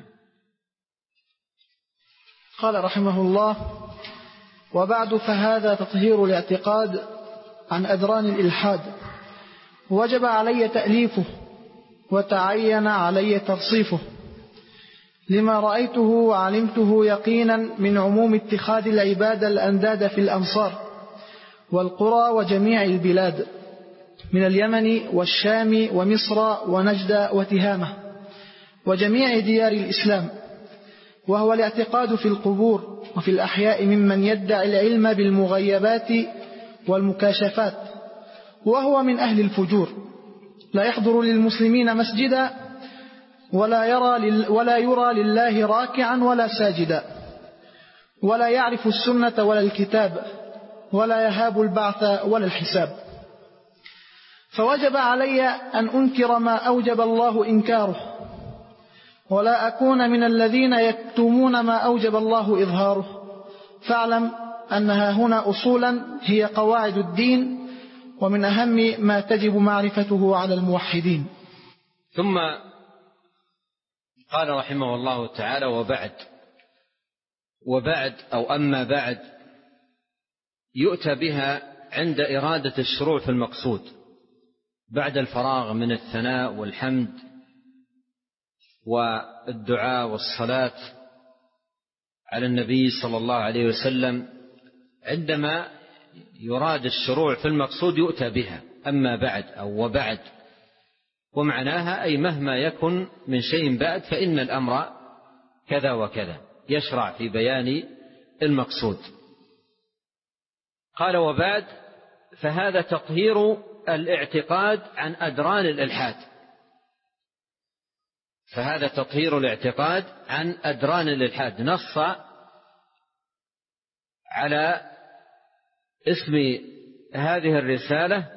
قال رحمه الله: وبعد، فهذا تطهير الاعتقاد عن أدران الإلحاد، وجب علي تأليفه وتعين علي ترصيفه، لما رأيته وعلمته يقينا من عموم اتخاذ العباد الأنداد في الأمصار والقرى وجميع البلاد، من اليمن والشام ومصر ونجد وتهامة وجميع ديار الإسلام، وهو الاعتقاد في القبور وفي الأحياء ممن يدعي العلم بالمغيبات والمكاشفات، وهو من أهل الفجور، لا يحضر للمسلمين مسجدا ولا يرى لله راكعا ولا ساجدا، ولا يعرف السنة ولا الكتاب، ولا يهاب البعث ولا الحساب. فوجب علي أن أنكر ما أوجب الله إنكاره، ولا أكون من الذين يكتمون ما أوجب الله إظهاره. فاعلم أنها هنا أصولا هي قواعد الدين، ومن أهم ما تجب معرفته على الموحدين. ثم قال رحمه الله تعالى: وبعد أو أما بعد يؤتى بها عند إرادة الشروع في المقصود، بعد الفراغ من الثناء والحمد والدعاء والصلاة على النبي صلى الله عليه وسلم. عندما يراد الشروع في المقصود يؤتى بها، أما بعد أو وبعد، ومعناها أي مهما يكن من شيء بعد فإن الأمر كذا وكذا، يشرع في بيان المقصود. قال: وبعد، فهذا تطهير الاعتقاد عن أدران الإلحاد. فهذا تطهير الاعتقاد عن أدران الإلحاد. نص على اسم هذه الرسالة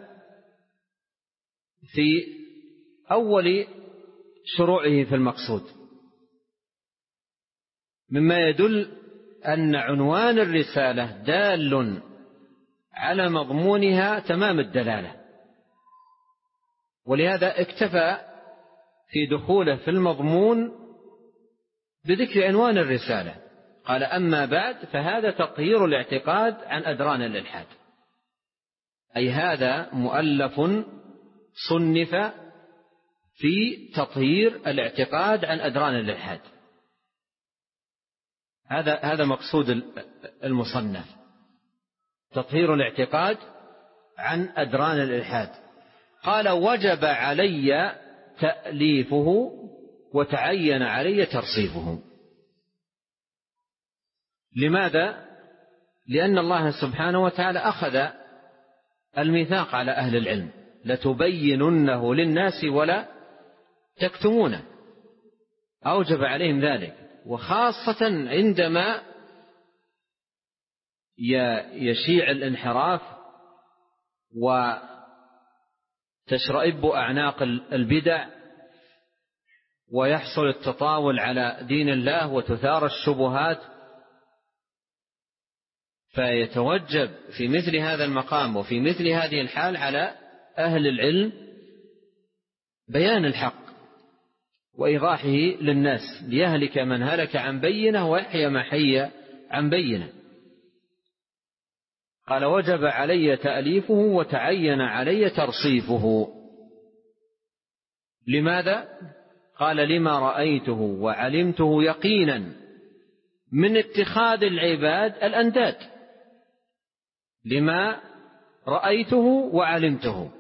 في أول شروعه في المقصود، مما يدل أن عنوان الرسالة دال على مضمونها تمام الدلالة. ولهذا اكتفى في دخوله في المضمون بذكر عنوان الرسالة. قال: أما بعد فهذا تطهير الاعتقاد عن أدران الإلحاد، أي هذا مؤلف صنف في تطهير الاعتقاد عن أدران الإلحاد. هذا مقصود المصنف، تطهير الاعتقاد عن أدران الإلحاد. قال: وجب علي تأليفه وتعين علي ترصيفه. لماذا؟ لأن الله سبحانه وتعالى أخذ الميثاق على أهل العلم: لتبيننه للناس ولا تكتمونه. أوجب عليهم ذلك، وخاصة عندما يشيع الانحراف وتشرئب أعناق البدع ويحصل التطاول على دين الله وتثار الشبهات، فيتوجب في مثل هذا المقام وفي مثل هذه الحال على أهل العلم بيان الحق وإيضاحه للناس، ليهلك من هلك عن بينة ويحيى من حي عن بينة. قال: وجب علي تأليفه وتعين علي ترصيفه. لماذا؟ قال: لما رأيته وعلمته يقينا من اتخاذ العباد الأنداد. لما رأيته وعلمته،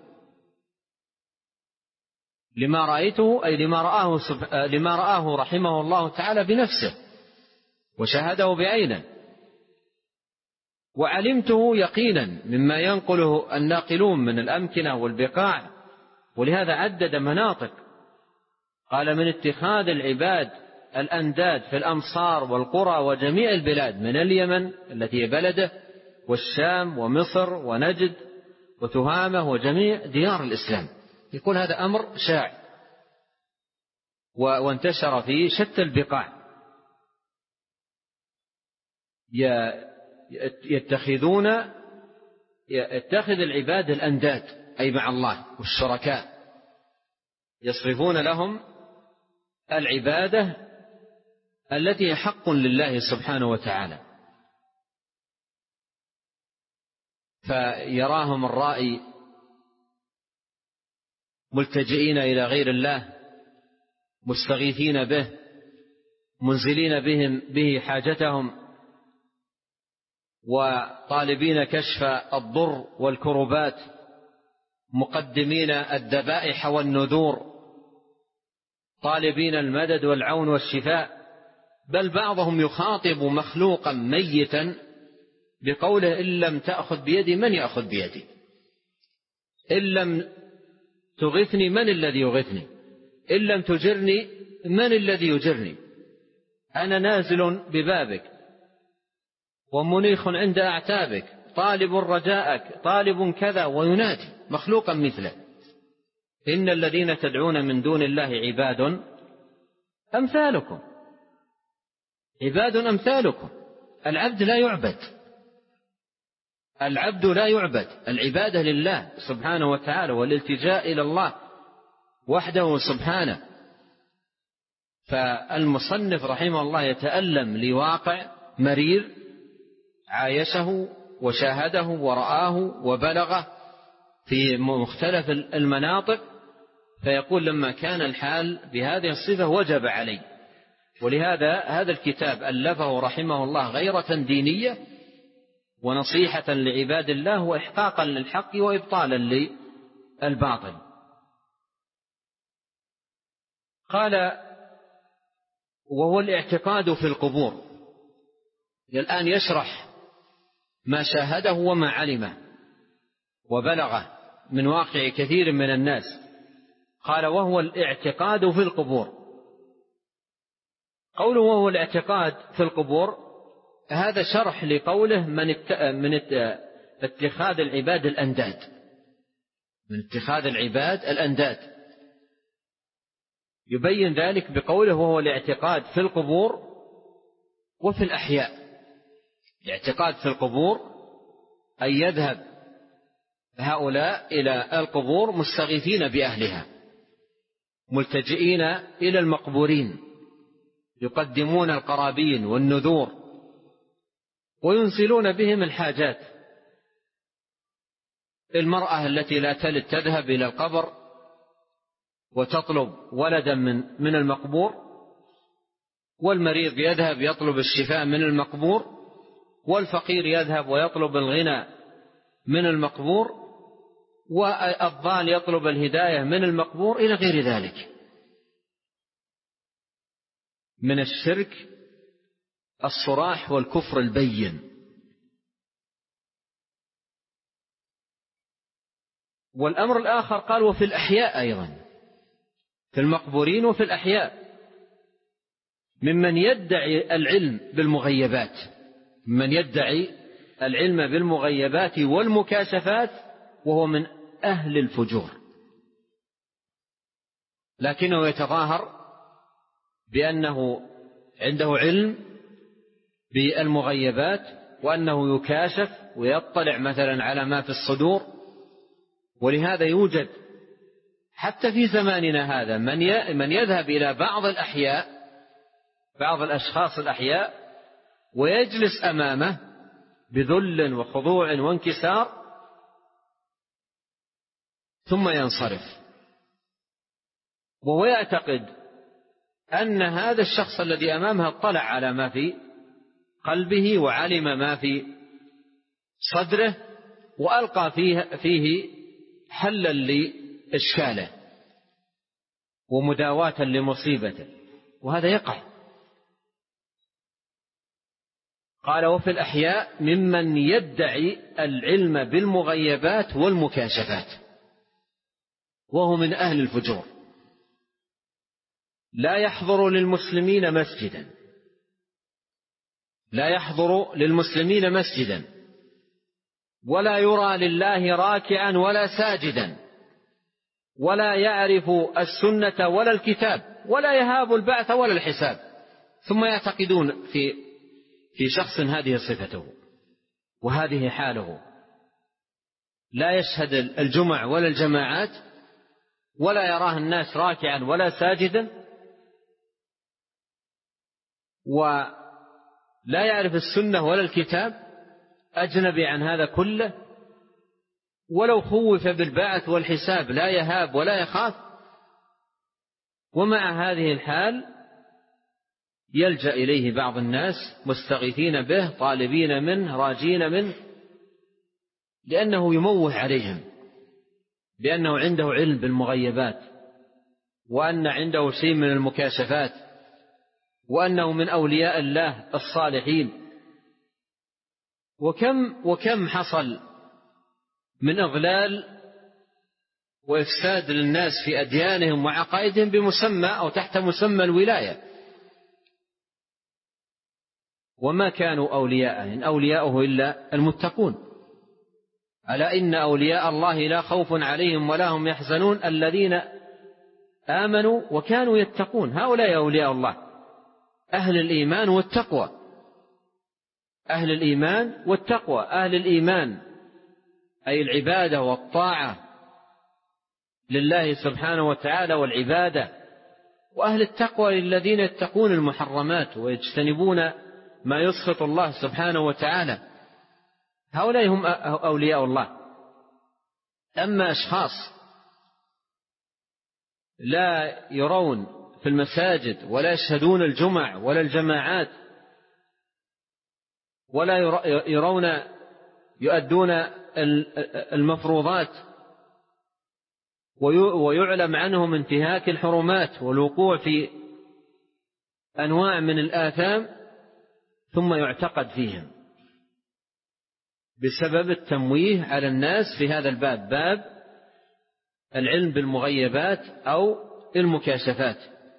لما رأيته أي لما رآه رحمه الله تعالى بنفسه وشاهده بعينه، وعلمته يقينا مما ينقله الناقلون من الأمكنة والبقاع. ولهذا عدد مناطق، قال: من اتخاذ العباد الأنداد في الأمصار والقرى وجميع البلاد، من اليمن التي هي بلده والشام ومصر ونجد وتهامة وجميع ديار الإسلام. يقول هذا أمر شاع وانتشر في شتى البقاع. يتخذ العباد الأنداد أي مع الله والشركاء، يصرفون لهم العبادة التي حق لله سبحانه وتعالى، فيراهم الرائي ملتجئين إلى غير الله، مستغيثين به، منزلين به حاجتهم، وطالبين كشف الضر والكربات، مقدمين الذبائح والنذور، طالبين المدد والعون والشفاء. بل بعضهم يخاطب مخلوقا ميتا بقوله: إن لم تأخذ بيدي من يأخذ بيدي؟ إن لم تغثني من الذي يغثني؟ إن لم تجرني من الذي يجرني؟ أنا نازل ببابك ومنيخ عند أعتابك، طالب رجاءك، طالب كذا، وينادي مخلوقا مثله. إن الذين تدعون من دون الله عباد أمثالكم، عباد أمثالكم. العبد لا يعبد، العبد لا يعبد، العبادة لله سبحانه وتعالى، والالتجاء إلى الله وحده سبحانه. فالمصنف رحمه الله يتألم لواقع مرير عايشه وشاهده ورآه وبلغه في مختلف المناطق، فيقول: لما كان الحال بهذه الصفة وجب علي. ولهذا هذا الكتاب ألفه رحمه الله غيرة دينية ونصيحة لعباد الله وإحقاقا للحق وإبطالا للباطل. قال: وهو الاعتقاد في القبور. الآن يشرح ما شاهده وما علمه وبلغه من واقع كثير من الناس. قال: وهو الاعتقاد في القبور. قوله وهو الاعتقاد في القبور هذا شرح لقوله من اتخاذ العباد الأنداد، من اتخاذ العباد الأنداد. يبين ذلك بقوله وهو الاعتقاد في القبور وفي الأحياء. الاعتقاد في القبور أن يذهب هؤلاء إلى القبور مستغيثين بأهلها ملتجئين إلى المقبورين، يقدمون القرابين والنذور وينزلون بهم الحاجات. المرأة التي لا تلد تذهب إلى القبر وتطلب ولدا من المقبور، والمريض يذهب يطلب الشفاء من المقبور، والفقير يذهب ويطلب الغنى من المقبور، والضال يطلب الهداية من المقبور، إلى غير ذلك من الشرك الصراح والكفر البين. والأمر الآخر قال وفي الأحياء أيضا، في المقبورين وفي الأحياء، ممن يدعي العلم بالمغيبات، من يدعي العلم بالمغيبات والمكاشفات وهو من أهل الفجور، لكنه يتظاهر بأنه عنده علم بالمغيبات وأنه يكاشف ويطلع مثلا على ما في الصدور. ولهذا يوجد حتى في زماننا هذا من يذهب إلى بعض الأحياء، بعض الأشخاص الأحياء، ويجلس أمامه بذل وخضوع وانكسار ثم ينصرف، وهو يعتقد أن هذا الشخص الذي أمامه اطلع على ما في قلبه وعلم ما في صدره وألقى فيه حلا لإشكاله ومداواة لمصيبته، وهذا يقع. قال وفي الأحياء ممن يدعي العلم بالمغيبات والمكاشفات وهو من أهل الفجور، لا يحضر للمسلمين مسجدا، لا يحضر للمسلمين مسجدا، ولا يرى لله راكعا ولا ساجدا، ولا يعرف السنة ولا الكتاب، ولا يهاب البعث ولا الحساب، ثم يعتقدون في شخص هذه صفته وهذه حاله، لا يشهد الجمع ولا الجماعات، ولا يراه الناس راكعا ولا ساجدا، ولا يعرف السنة ولا الكتاب، أجنبي عن هذا كله، ولو خوف بالبعث والحساب لا يهاب ولا يخاف. ومع هذه الحال يلجأ إليه بعض الناس مستغيثين به، طالبين منه، راجين منه، لأنه يموه عليهم بأنه عنده علم بالمغيبات، وأن عنده شيء من المكاشفات، وأنه من أولياء الله الصالحين. وكم حصل من إضلال وإفساد للناس في أديانهم وعقائدهم بمسمى أو تحت مسمى الولاية، وما كانوا أولياءه، إن أولياؤه إلا المتقون. ألا إن أولياء الله لا خوف عليهم ولا هم يحزنون الذين آمنوا وكانوا يتقون. هؤلاء أولياء الله، أهل الإيمان والتقوى، أهل الإيمان والتقوى. أهل الإيمان أي العبادة والطاعة لله سبحانه وتعالى والعبادة، وأهل التقوى الذين يتقون المحرمات ويجتنبون ما يسخط الله سبحانه وتعالى. هؤلاء هم أولياء الله. أما أشخاص لا يرون في المساجد ولا يشهدون الجمع ولا الجماعات ولا يرون يؤدون المفروضات، ويعلم عنهم انتهاك الحرمات والوقوع في أنواع من الآثام، ثم يعتقد فيهم بسبب التمويه على الناس في هذا الباب، باب العلم بالمغيبات أو المكاشفات.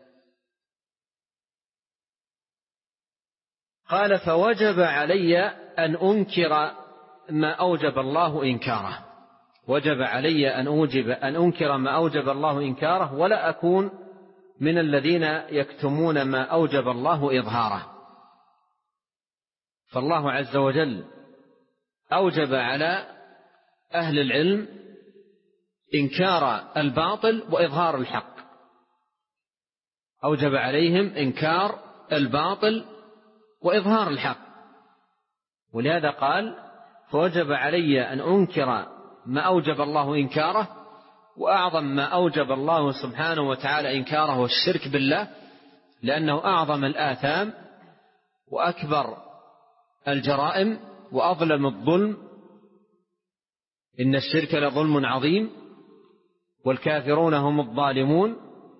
قال فوجب علي أن أنكر ما أوجب الله إنكاره. وجب علي أن أنكر ما أوجب الله إنكاره، ولا أكون من الذين يكتمون ما أوجب الله إظهاره. فالله عز وجل أوجب على أهل العلم إنكار الباطل وإظهار الحق، أوجب عليهم إنكار الباطل وإظهار الحق. ولهذا قال: فوجب علي أن أنكر ما أوجب الله إنكاره، وأعظم ما أوجب الله سبحانه وتعالى إنكاره هو الشرك بالله، لأنه أعظم الآثام وأكبر الجرائم وأظلم الظلم. إن الشرك لظلم عظيم والكافرون هم الظالمون.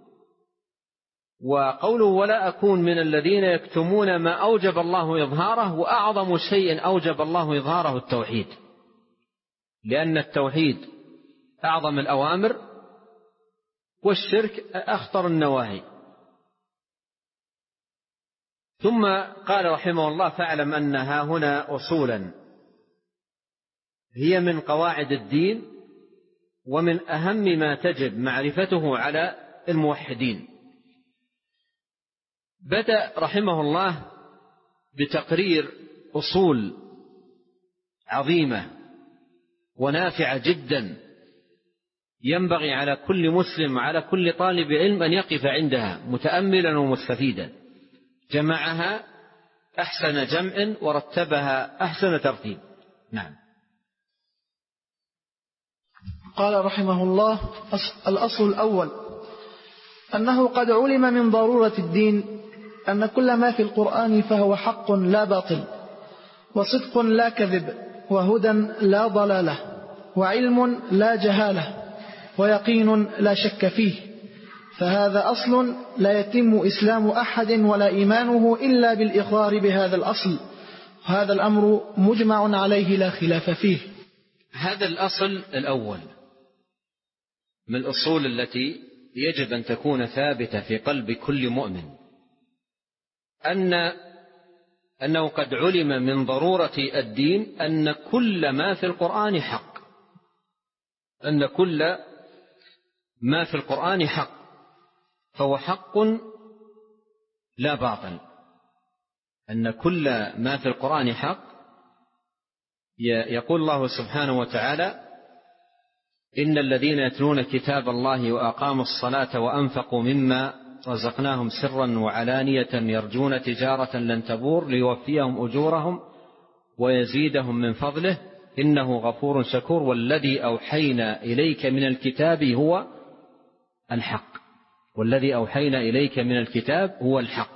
وقوله: ولا أكون من الذين يكتمون ما أوجب الله إظهاره، وأعظم شيء أوجب الله إظهاره التوحيد، لأن التوحيد أعظم الأوامر والشرك أخطر النواهي. ثم قال رحمه الله: فاعلم أنها هنا أصولا هي من قواعد الدين ومن أهم ما تجب معرفته على الموحدين. بدأ رحمه الله بتقرير أصول عظيمة ونافعة جدا ينبغي على كل مسلم وعلى كل طالب علم أن يقف عندها متأملا ومستفيدا. جمعها أحسن جمع ورتبها أحسن ترتيب. نعم. قال رحمه الله: الأصل الأول أنه قد علم من ضرورة الدين أن كل ما في القرآن فهو حق لا باطل، وصدق لا كذب، وهدى لا ضلالة، وعلم لا جهالة، ويقين لا شك فيه. فهذا أصل لا يتم إسلام أحد ولا إيمانه إلا بالإقرار بهذا الأصل، وهذا الأمر مجمع عليه لا خلاف فيه. هذا الأصل الأول من الأصول التي يجب أن تكون ثابتة في قلب كل مؤمن، أنه قد علم من ضرورة الدين أن كل ما في القرآن حق، أن كل ما في القرآن حق، فهو حق لا باطل. أن كل ما في القرآن حق. يقول الله سبحانه وتعالى: إن الذين يتلون كتاب الله وأقاموا الصلاة وأنفقوا مما رزقناهم سرا وعلانية يرجون تجارة لن تبور ليوفيهم أجورهم ويزيدهم من فضله إنه غفور شكور. والذي أوحينا إليك من الكتاب هو الحق. والذي أوحينا إليك من الكتاب هو الحق.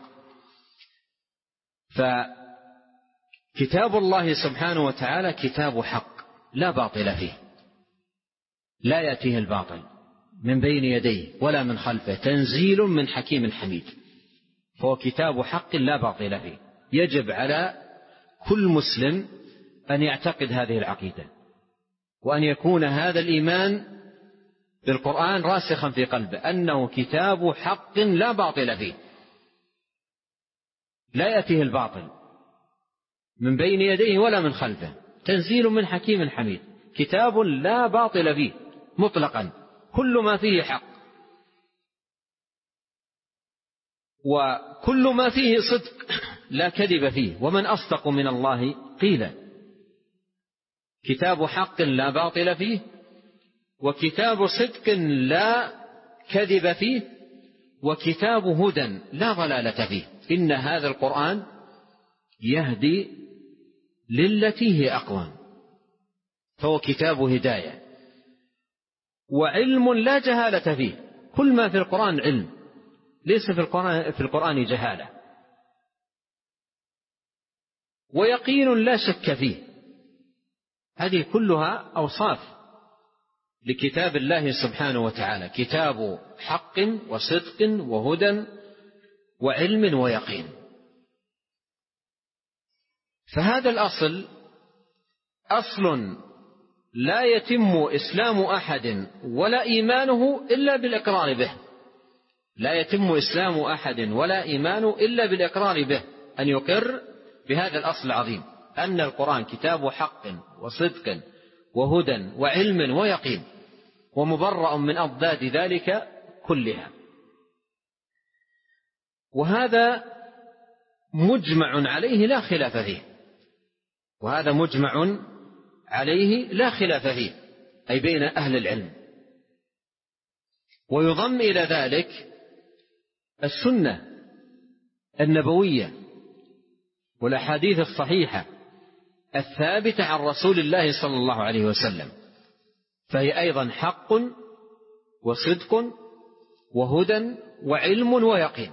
فكتاب الله سبحانه وتعالى كتاب حق لا باطل فيه، لا يأتيه الباطل من بين يديه ولا من خلفه، تنزيل من حكيم حميد. فهو كتاب حق لا باطل فيه. يجب على كل مسلم أن يعتقد هذه العقيدة، وأن يكون هذا الإيمان بالقرآن راسخا في قلبه، أنه كتاب حق لا باطل فيه، لا يأتيه الباطل من بين يديه ولا من خلفه، تنزيل من حكيم حميد. كتاب لا باطل فيه مطلقا، كل ما فيه حق، وكل ما فيه صدق لا كذب فيه، ومن أصدق من الله قيلا. كتاب حق لا باطل فيه، وكتاب صدق لا كذب فيه، وكتاب هدى لا ضلالة فيه. إن هذا القرآن يهدي للتي هي أقوم، فهو كتاب هداية. وعلم لا جهالة فيه، كل ما في القرآن علم، ليس في القرآن جهالة. ويقين لا شك فيه. هذه كلها أوصاف لكتاب الله سبحانه وتعالى، كتاب حق وصدق وهدى وعلم ويقين. فهذا الأصل أصل لا يتم إسلام أحد ولا إيمانه إلا بالإقرار به. لا يتم إسلام أحد ولا إيمانه إلا بالإقرار به، أن يقر بهذا الأصل العظيم، أن القرآن كتاب حق وصدق وهدى وعلم ويقين، ومبرأ من أضداد ذلك كلها. وهذا مجمع عليه لا خلاف فيه، وهذا مجمع عليه لا خلاف فيه، أي بين أهل العلم. ويضم إلى ذلك السنة النبوية والأحاديث الصحيحة الثابتة عن رسول الله صلى الله عليه وسلم، فهي أيضا حق وصدق وهدى وعلم ويقين.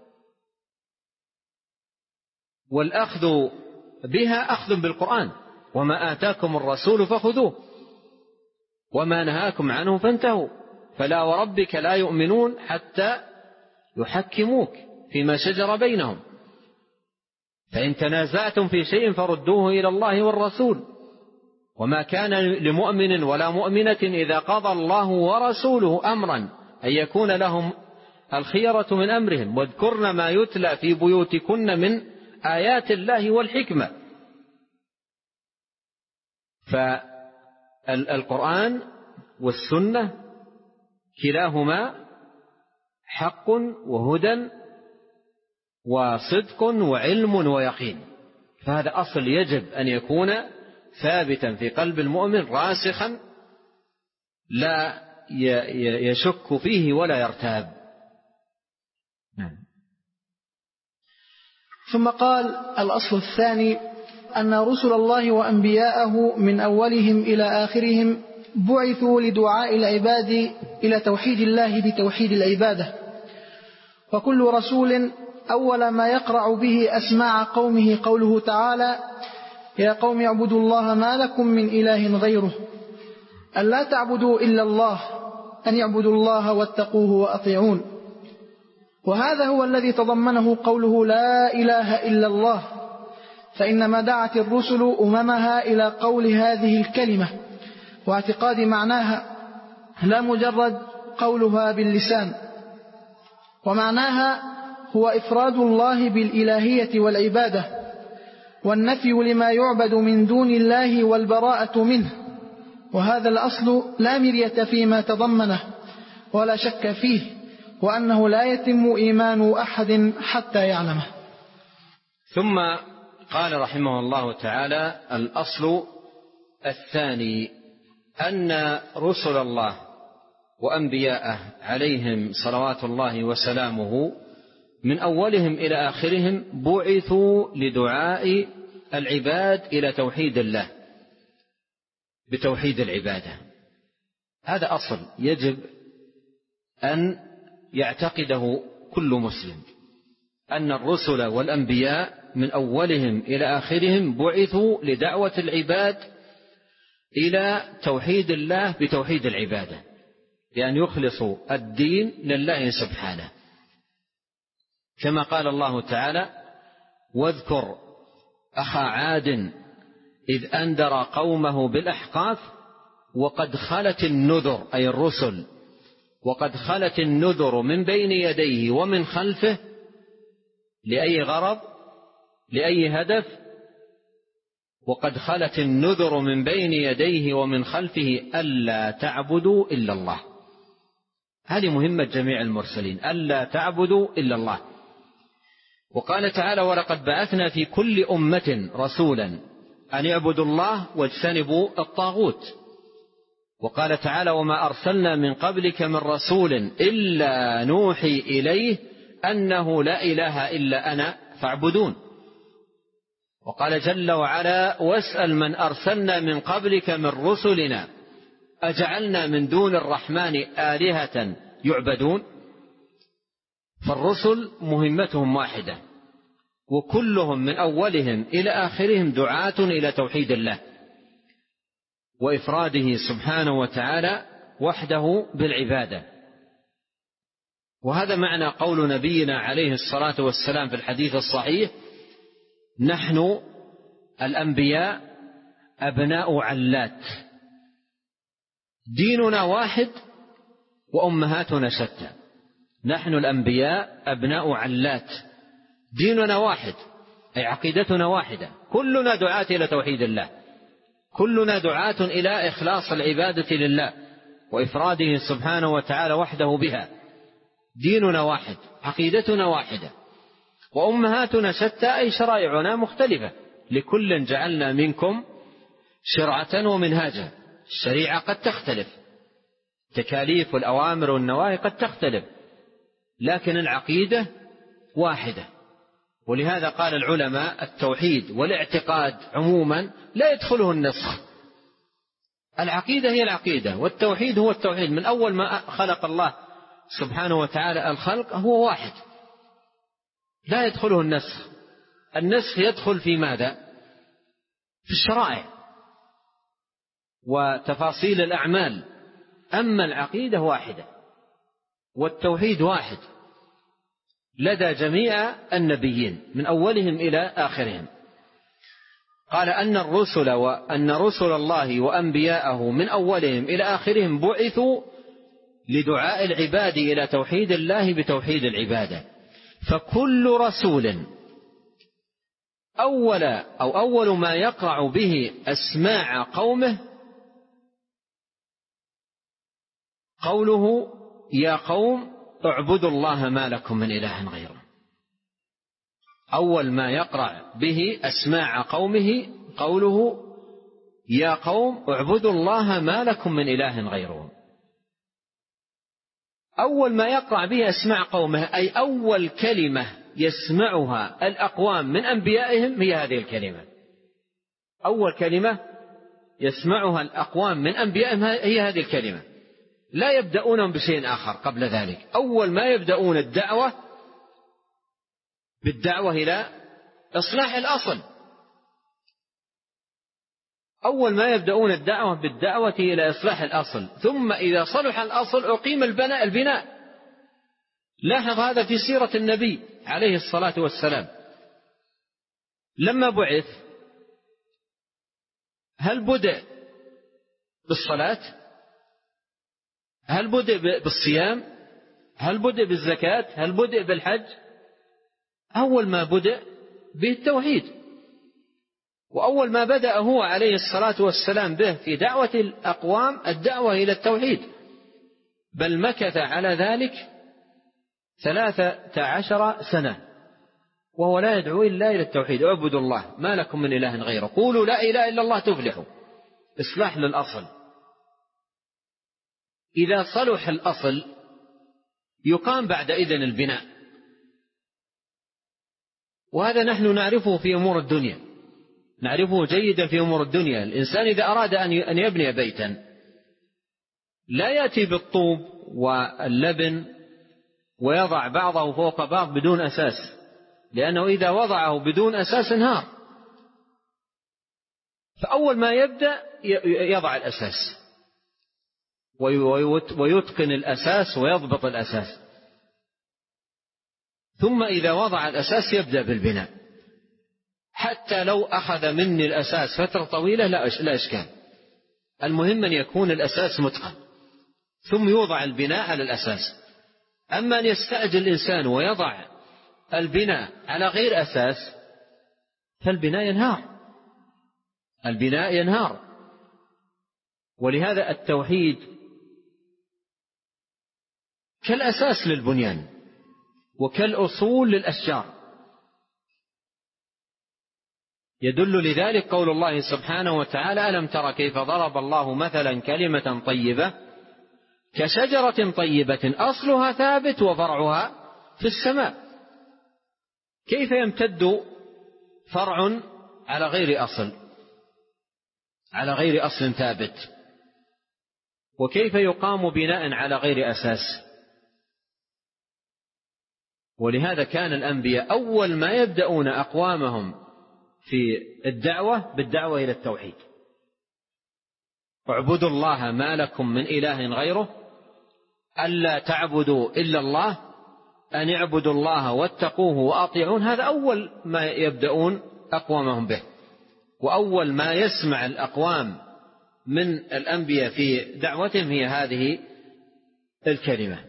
والأخذ بها أخذ بالقرآن: وما آتاكم الرسول فخذوه وما نهاكم عنه فانتهوا فلا وربك لا يؤمنون حتى يحكموك فيما شجر بينهم فإن تنازعتم في شيء فردوه إلى الله والرسول وما كان لمؤمن ولا مؤمنة إذا قضى الله ورسوله أمرا أن يكون لهم الخيرة من أمرهم واذكرن ما يتلى في بيوتكن من آيات الله والحكمة. فالقرآن والسنة كلاهما حق وهدى وصدق وعلم ويقين، فهذا أصل يجب أن يكون ثابتا في قلب المؤمن راسخا لا يشك فيه ولا يرتاب. ثم قال: الأصل الثاني أن رسل الله وأنبياءه من أولهم إلى آخرهم بعثوا لدعاء العباد إلى توحيد الله بتوحيد العبادة، وكل رسول أول ما يقرع به أسماع قومه قوله تعالى: يا قوم اعبدوا الله ما لكم من إله غيره، أن لا تعبدوا إلا الله، أن يعبدوا الله واتقوه وأطيعون. وهذا هو الذي تضمنه قوله لا إله إلا الله، فإنما دعت الرسل أممها إلى قول هذه الكلمة واعتقاد معناها، لا مجرد قولها باللسان. ومعناها هو إفراد الله بالإلهية والعبادة، والنفي لما يعبد من دون الله والبراءة منه، وهذا الأصل لا مرية فيما تضمنه ولا شك فيه، وأنه لا يتم إيمان أحد حتى يعلمه. ثم قال رحمه الله تعالى: الأصل الثاني أن رسل الله وأنبياءه عليهم صلوات الله وسلامه من أولهم إلى آخرهم بعثوا لدعاء العباد إلى توحيد الله بتوحيد العبادة. هذا أصل يجب أن يعتقده كل مسلم، أن الرسل والأنبياء من أولهم إلى آخرهم بعثوا لدعوة العباد إلى توحيد الله بتوحيد العبادة، بأن يخلصوا الدين لله سبحانه، كما قال الله تعالى: واذكر أخا عاد إذ أنذر قومه بالأحقاف وقد خلت النذر، أي الرسل، وقد خلت النذر من بين يديه ومن خلفه، لأي غرض؟ لأي هدف؟ وقد خلت النذر من بين يديه ومن خلفه ألا تعبدوا إلا الله. هذه مهمة جميع المرسلين، ألا تعبدوا إلا الله. وقال تعالى: ولقد بعثنا في كل أمة رسولا أن يعبدوا الله واجتنبوا الطاغوت. وقال تعالى: وما أرسلنا من قبلك من رسول إلا نوحي إليه أنه لا إله إلا أنا فاعبدون. وقال جل وعلا: واسأل من أرسلنا من قبلك من رسلنا أجعلنا من دون الرحمن آلهة يعبدون. فالرسل مهمتهم واحدة، وكلهم من أولهم إلى آخرهم دعاة إلى توحيد الله وإفراده سبحانه وتعالى وحده بالعبادة. وهذا معنى قول نبينا عليه الصلاة والسلام في الحديث الصحيح: نحن الأنبياء أبناء علات، ديننا واحد وأمهاتنا شتى. نحن الأنبياء أبناء علات، ديننا واحد، أي عقيدتنا واحدة، كلنا دعاة إلى توحيد الله، كلنا دعاة إلى إخلاص العبادة لله وإفراده سبحانه وتعالى وحده بها. ديننا واحد، عقيدتنا واحدة، وأمهاتنا شتى، أي شرائعنا مختلفة، لكل جعلنا منكم شرعة ومنهاجا. الشريعة قد تختلف، تكاليف والأوامر والنواهي قد تختلف، لكن العقيدة واحدة. ولهذا قال العلماء التوحيد والاعتقاد عموما لا يدخله النسخ. العقيدة هي العقيدة والتوحيد هو التوحيد، من أول ما خلق الله سبحانه وتعالى الخلق هو واحد، لا يدخله النسخ. النسخ يدخل في ماذا؟ في الشرائع وتفاصيل الأعمال. أما العقيدة واحدة والتوحيد واحد لدى جميع النبيين من أولهم إلى آخرهم. قال أن رسل الله وأنبياءه من أولهم إلى آخرهم بعثوا لدعاء العباد إلى توحيد الله بتوحيد العبادة. فكل رسول أول ما يقرع به أسماع قومه قوله يا قوم اعبدوا الله ما لكم من إله غيره. أول ما يقرع به أسماع قومه قوله يا قوم اعبدوا الله ما لكم من إله غيره. أول ما يقرع به أسماع قومه أي أول كلمة يسمعها الأقوام من أنبيائهم هي هذه الكلمة. أول كلمة يسمعها الأقوام من أنبيائهم هي هذه الكلمة، لا يبدأونهم بشيء آخر قبل ذلك. أول ما يبدأون الدعوة بالدعوة إلى إصلاح الأصل، أول ما يبدأون الدعوة بالدعوة إلى إصلاح الأصل، ثم إذا صلح الأصل أقيم البناء. لاحظ هذا في سيرة النبي عليه الصلاة والسلام. لما بعث هل بدأ بالصلاة؟ هل بدأ بالصيام؟ هل بدأ بالزكاة؟ هل بدأ بالحج؟ أول ما بدأ بالتوحيد. وأول ما بدأ هو عليه الصلاة والسلام به في دعوة الأقوام الدعوة إلى التوحيد، بل مكث على ذلك 13 سنة وهو لا يدعو إلا إلى التوحيد. اعبدوا الله ما لكم من إله غيره، قولوا لا إله إلا الله تفلحوا. إصلاح للأصل. إذا صلح الأصل يقام بعد إذن البناء، وهذا نحن نعرفه في أمور الدنيا، نعرفه جيدا في أمور الدنيا. الإنسان إذا أراد أن يبني بيتا لا يأتي بالطوب واللبن ويضع بعضه فوق بعض بدون أساس، لأنه إذا وضعه بدون أساس انهار. فأول ما يبدأ يضع الأساس ويتقن الأساس ويضبط الأساس، ثم إذا وضع الأساس يبدأ بالبناء. حتى لو أخذ مني الأساس فترة طويلة لا إشكال، المهم أن يكون الأساس متقن ثم يوضع البناء على الأساس. أما أن يستعجل الإنسان ويضع البناء على غير أساس فالبناء ينهار. ولهذا التوحيد كالأساس للبنيان وكالأصول للأشجار. يدل لذلك قول الله سبحانه وتعالى ألم تر كيف ضرب الله مثلا كلمة طيبة كشجرة طيبة أصلها ثابت وفرعها في السماء. كيف يمتد فرع على غير أصل ثابت؟ وكيف يقام بناء على غير أساس؟ ولهذا كان الأنبياء أول ما يبدأون أقوامهم في الدعوة بالدعوة إلى التوحيد. اعبدوا الله ما لكم من إله غيره، ألا تعبدوا إلا الله، أن اعبدوا الله واتقوه وأطيعون. هذا أول ما يبدأون أقوامهم به، وأول ما يسمع الأقوام من الأنبياء في دعوتهم هي هذه الكلمة.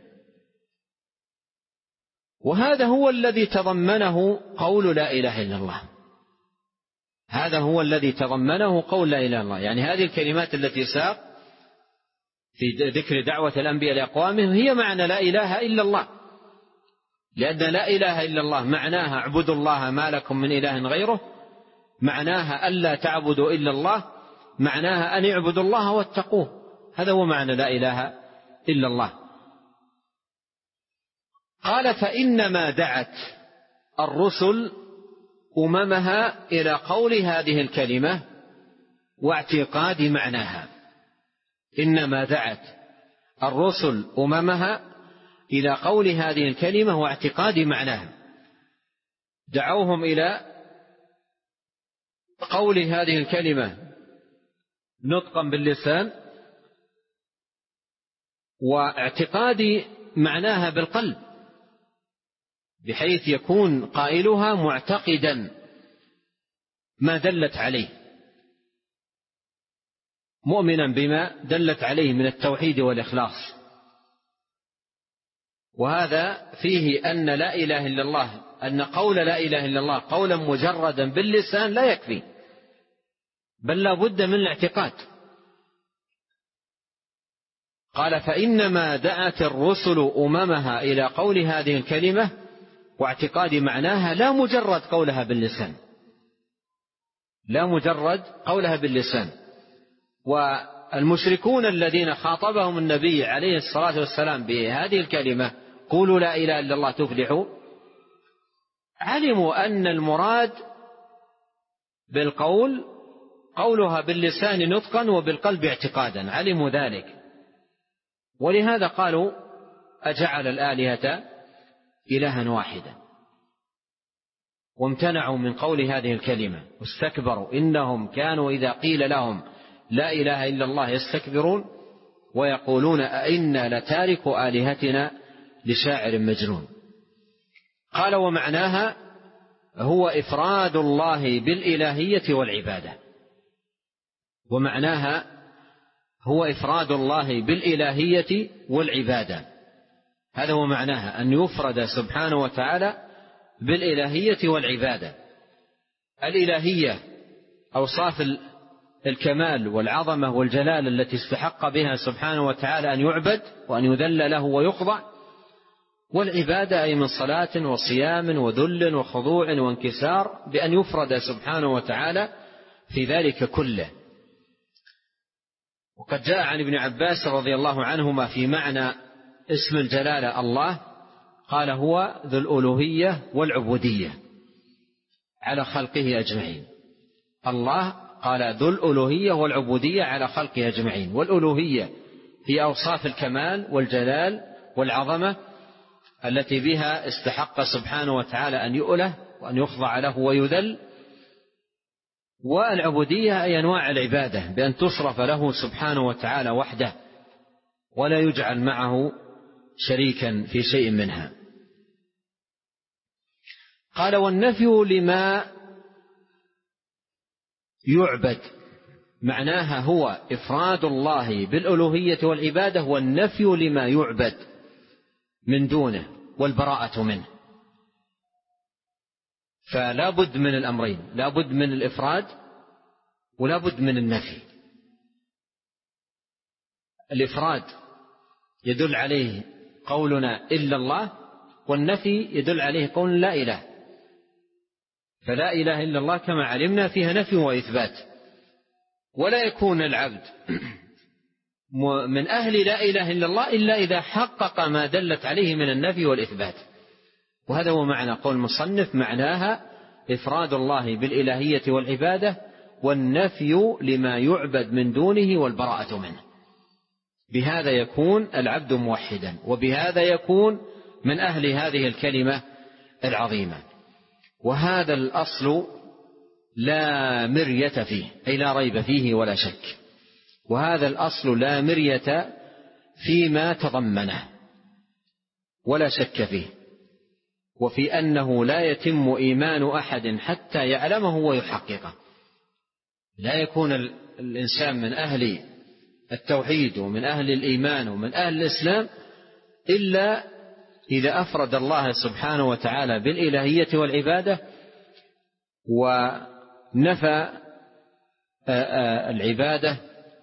وهذا هو الذي تضمنه قول لا إله إلا الله. هذا هو الذي تضمنه قول لا إله إلا الله، يعني هذه الكلمات التي ساق في ذكر دعوة الأنبياء لأقوامهم هي معنى لا إله إلا الله. لأن لا إله إلا الله معناها اعبدوا الله ما لكم من إله غيره، معناها ألا تعبدوا إلا الله، معناها أن اعبدوا الله واتقوه. هذا هو معنى لا إله إلا الله. قال فإنما دعت الرسل أممها إلى قول هذه الكلمة واعتقاد معناها. إنما دعت الرسل أممها إلى قول هذه الكلمة واعتقاد معناها، دعوهم إلى قول هذه الكلمة نطقا باللسان واعتقاد معناها بالقلب، بحيث يكون قائلها معتقدا ما دلت عليه، مؤمنا بما دلت عليه من التوحيد والإخلاص. وهذا فيه أن لا إله إلا الله، أن قول لا إله إلا الله قولا مجردا باللسان لا يكفي، بل لا بد من الاعتقاد. قال فإنما دعت الرسل أممها إلى قول هذه الكلمة واعتقاد معناها، لا مجرد قولها باللسان، لا مجرد قولها باللسان. والمشركون الذين خاطبهم النبي عليه الصلاة والسلام بهذه الكلمة قولوا لا إله إلا الله تفلحوا، علموا أن المراد بالقول قولها باللسان نطقا وبالقلب اعتقادا، علموا ذلك. ولهذا قالوا أجعل الآلهة إلها واحدا، وامتنعوا من قول هذه الكلمة واستكبروا، إنهم كانوا إذا قيل لهم لا إله إلا الله يستكبرون ويقولون أئنا لتارك آلهتنا لشاعر مجنون. قال ومعناها هو إفراد الله بالإلهية والعبادة، ومعناها هو إفراد الله بالإلهية والعبادة، هذا هو معناها، أن يفرد سبحانه وتعالى بالإلهية والعبادة. الإلهية أوصاف الكمال والعظمة والجلال التي استحق بها سبحانه وتعالى أن يعبد وأن يذل له ويخضع، والعبادة أي من صلاة وصيام وذل وخضوع وانكسار، بأن يفرد سبحانه وتعالى في ذلك كله. وقد جاء عن ابن عباس رضي الله عنهما في معنى اسم الجلالة الله، قال هو ذو الألوهية والعبودية على خلقه أجمعين. الله قال ذو الألوهية والعبودية على خلقه أجمعين، والألوهية هي أوصاف الكمال والجلال والعظمة التي بها استحق سبحانه وتعالى أن يؤله وأن يخضع له ويذل، والعبودية أي أنواع العبادة بأن تصرف له سبحانه وتعالى وحده ولا يجعل معه شريكا في شيء منها. قال والنفي لما يعبد معناها هو إفراد الله بالألوهية والعبادة، والنفي لما يعبد من دونه والبراءة منه. فلا بد من الأمرين، لا بد من الإفراد ولا بد من النفي. الإفراد يدل عليه قولنا إلا الله، والنفي يدل عليه قول لا إله. فلا إله إلا الله كما علمنا فيها نفي وإثبات، ولا يكون العبد من أهل لا إله إلا الله إلا إذا حقق ما دلت عليه من النفي والإثبات. وهذا هو معنى قول المصنف معناها إفراد الله بالإلهية والعبادة والنفي لما يعبد من دونه والبراءة منه. بهذا يكون العبد موحدا، وبهذا يكون من أهل هذه الكلمة العظيمة. وهذا الأصل لا مرية فيه، أي لا ريب فيه ولا شك. وهذا الأصل لا مرية فيما تضمنه ولا شك فيه، وفي أنه لا يتم إيمان أحد حتى يعلمه ويحققه. لا يكون الإنسان من أهل التوحيد ومن أهل الإيمان ومن أهل الإسلام إلا إذا أفرد الله سبحانه وتعالى بالإلهية والعبادة ونفى العبادة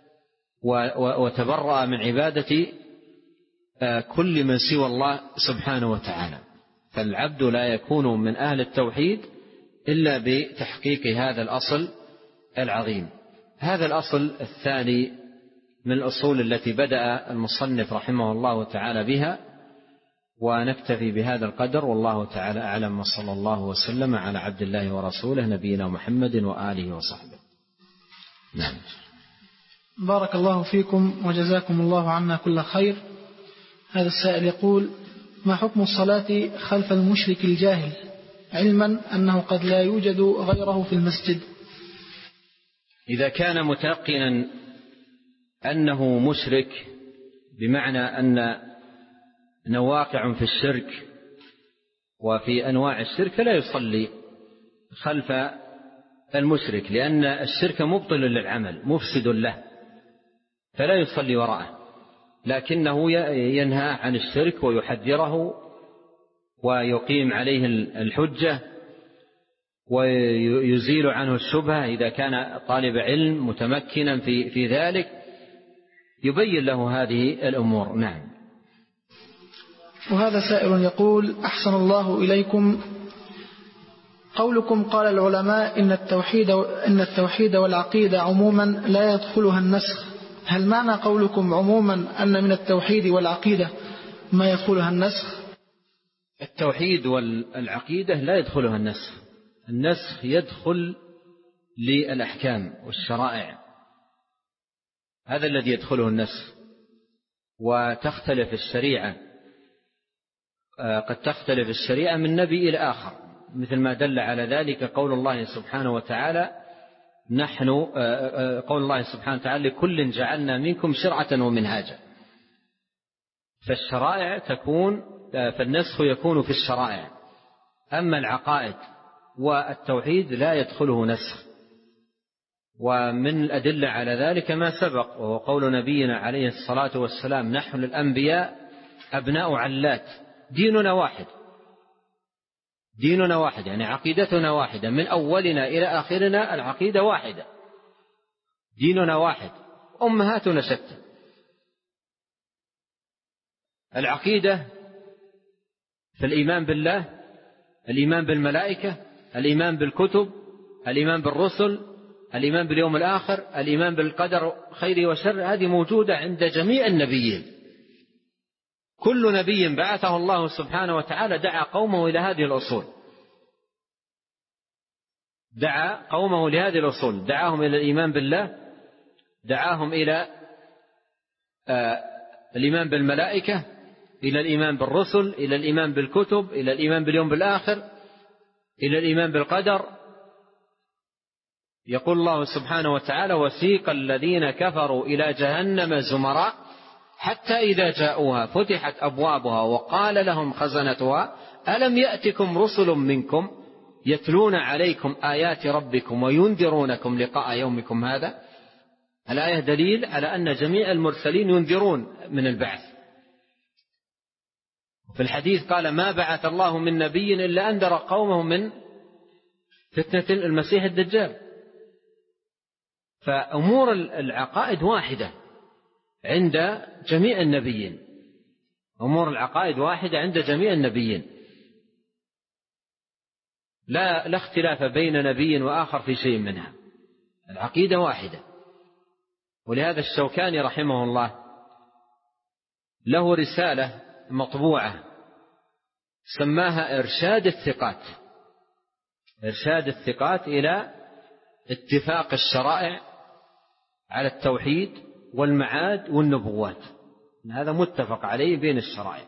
وتبرأ من عبادة كل من سوى الله سبحانه وتعالى. فالعبد لا يكون من أهل التوحيد إلا بتحقيق هذا الأصل العظيم. هذا الأصل الثاني من الأصول التي بدأ المصنف رحمه الله تعالى بها، ونكتفي بهذا القدر، والله تعالى أعلم، وصلى الله وسلم على عبد الله ورسوله نبينا محمد وآله وصحبه. نعم. بارك الله فيكم وجزاكم الله عنا كل خير. هذا السائل يقول: ما حكم الصلاة خلف المشرك الجاهل علما أنه قد لا يوجد غيره في المسجد؟ إذا كان متيقنا أنه مشرك، بمعنى أن واقع في الشرك وفي أنواع الشرك، فلا يصلي خلف المشرك، لأن الشرك مبطل للعمل مفسد له، فلا يصلي وراءه، لكنه ينهى عن الشرك ويحذره ويقيم عليه الحجة ويزيل عنه الشبهة. إذا كان طالب علم متمكنا في ذلك يبين له هذه الأمور. نعم. وهذا سائل يقول: أحسن الله إليكم، قولكم قال العلماء إن التوحيد والعقيدة عموما لا يدخلها النسخ، هل معنى قولكم عموما أن من التوحيد والعقيدة ما يدخلها النسخ؟ التوحيد والعقيدة لا يدخلها النسخ. النسخ يدخل للأحكام والشرائع، هذا الذي يدخله النسخ. وتختلف الشريعة، قد تختلف الشريعة من نبي إلى آخر، مثل ما دل على ذلك قول الله سبحانه وتعالى: قول الله سبحانه وتعالى: لكل جعلنا منكم شرعة ومنهاجا. فالشرائع فالنسخ يكون في الشرائع. أما العقائد والتوحيد لا يدخله نسخ. ومن الأدلة على ذلك ما سبق، وهو قول نبينا عليه الصلاة والسلام: نحن الأنبياء أبناء علات، ديننا واحد، يعني عقيدتنا واحدة، من أولنا إلى آخرنا العقيدة واحدة، ديننا واحد، أمهاتنا شتى. العقيدة في الإيمان بالله، الإيمان بالملائكة، الإيمان بالكتب، الإيمان بالرسل، الإيمان باليوم الآخر، الإيمان بالقدر خير وشر، هذه موجودة عند جميع النبيين. كل نبي بعثه الله سبحانه وتعالى دعا قومه إلى هذه الأصول، دعاهم إلى الإيمان بالله، دعاهم إلى الإيمان بالملائكة، إلى الإيمان بالرسل، إلى الإيمان بالكتب، إلى الإيمان باليوم الآخر، إلى الإيمان بالقدر. يقول الله سبحانه وتعالى: وسيق الذين كفروا إلى جهنم زمرا حتى إذا جاءوها فتحت أبوابها وقال لهم خزنتها ألم يأتكم رسل منكم يتلون عليكم آيات ربكم وينذرونكم لقاء يومكم هذا. الآية دليل على أن جميع المرسلين ينذرون من البعث. في الحديث قال: ما بعث الله من نبي إلا أنذر قومه من فتنة المسيح الدجال. فأمور العقائد واحدة عند جميع النبيين، أمور العقائد واحدة عند جميع النبيين، لا اختلاف بين نبي وآخر في شيء منها، العقيدة واحدة. ولهذا الشوكاني رحمه الله له رسالة مطبوعة سماها إرشاد الثقات إلى اتفاق الشرائع على التوحيد والمعاد والنبوات، هذا متفق عليه بين الشرائع.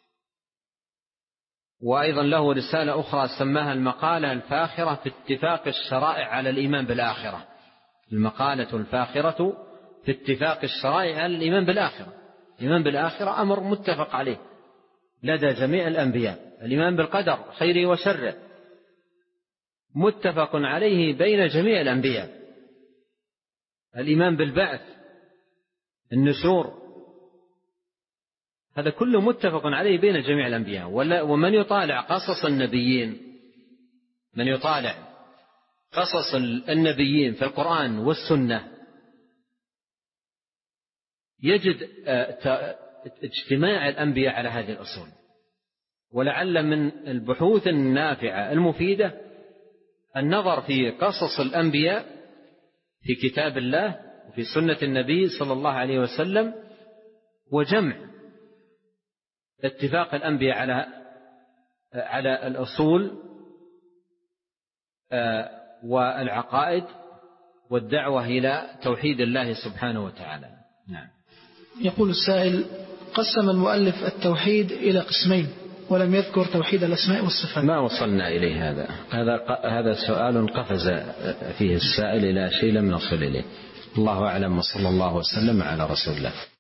وأيضا له رسالة أخرى سماها المقالة الفاخرة في اتفاق الشرائع على الإيمان بالآخرة، المقالة الفاخرة في اتفاق الشرائع على الإيمان بالآخرة. الإيمان بالآخرة أمر متفق عليه لدى جميع الأنبياء، الإيمان بالقدر خيره وشره متفق عليه بين جميع الأنبياء، الإيمان بالبعث، النشور، هذا كله متفق عليه بين جميع الأنبياء. ومن يطالع قصص النبيين، من يطالع قصص النبيين في القرآن والسنة يجد اجتماع الأنبياء على هذه الأصول. ولعل من البحوث النافعة المفيدة النظر في قصص الأنبياء في كتاب الله وفي سنة النبي صلى الله عليه وسلم، وجمع اتفاق الأنبياء على الأصول والعقائد والدعوة إلى توحيد الله سبحانه وتعالى. نعم. يقول السائل: قسم المؤلف التوحيد إلى قسمين ولم يذكر توحيد الأسماء والصفات. ما وصلنا إليه. هذا سؤال قفز فيه السائل إلى شيء لم نصل إليه. الله أعلم، وصلى الله وسلم على رسول الله.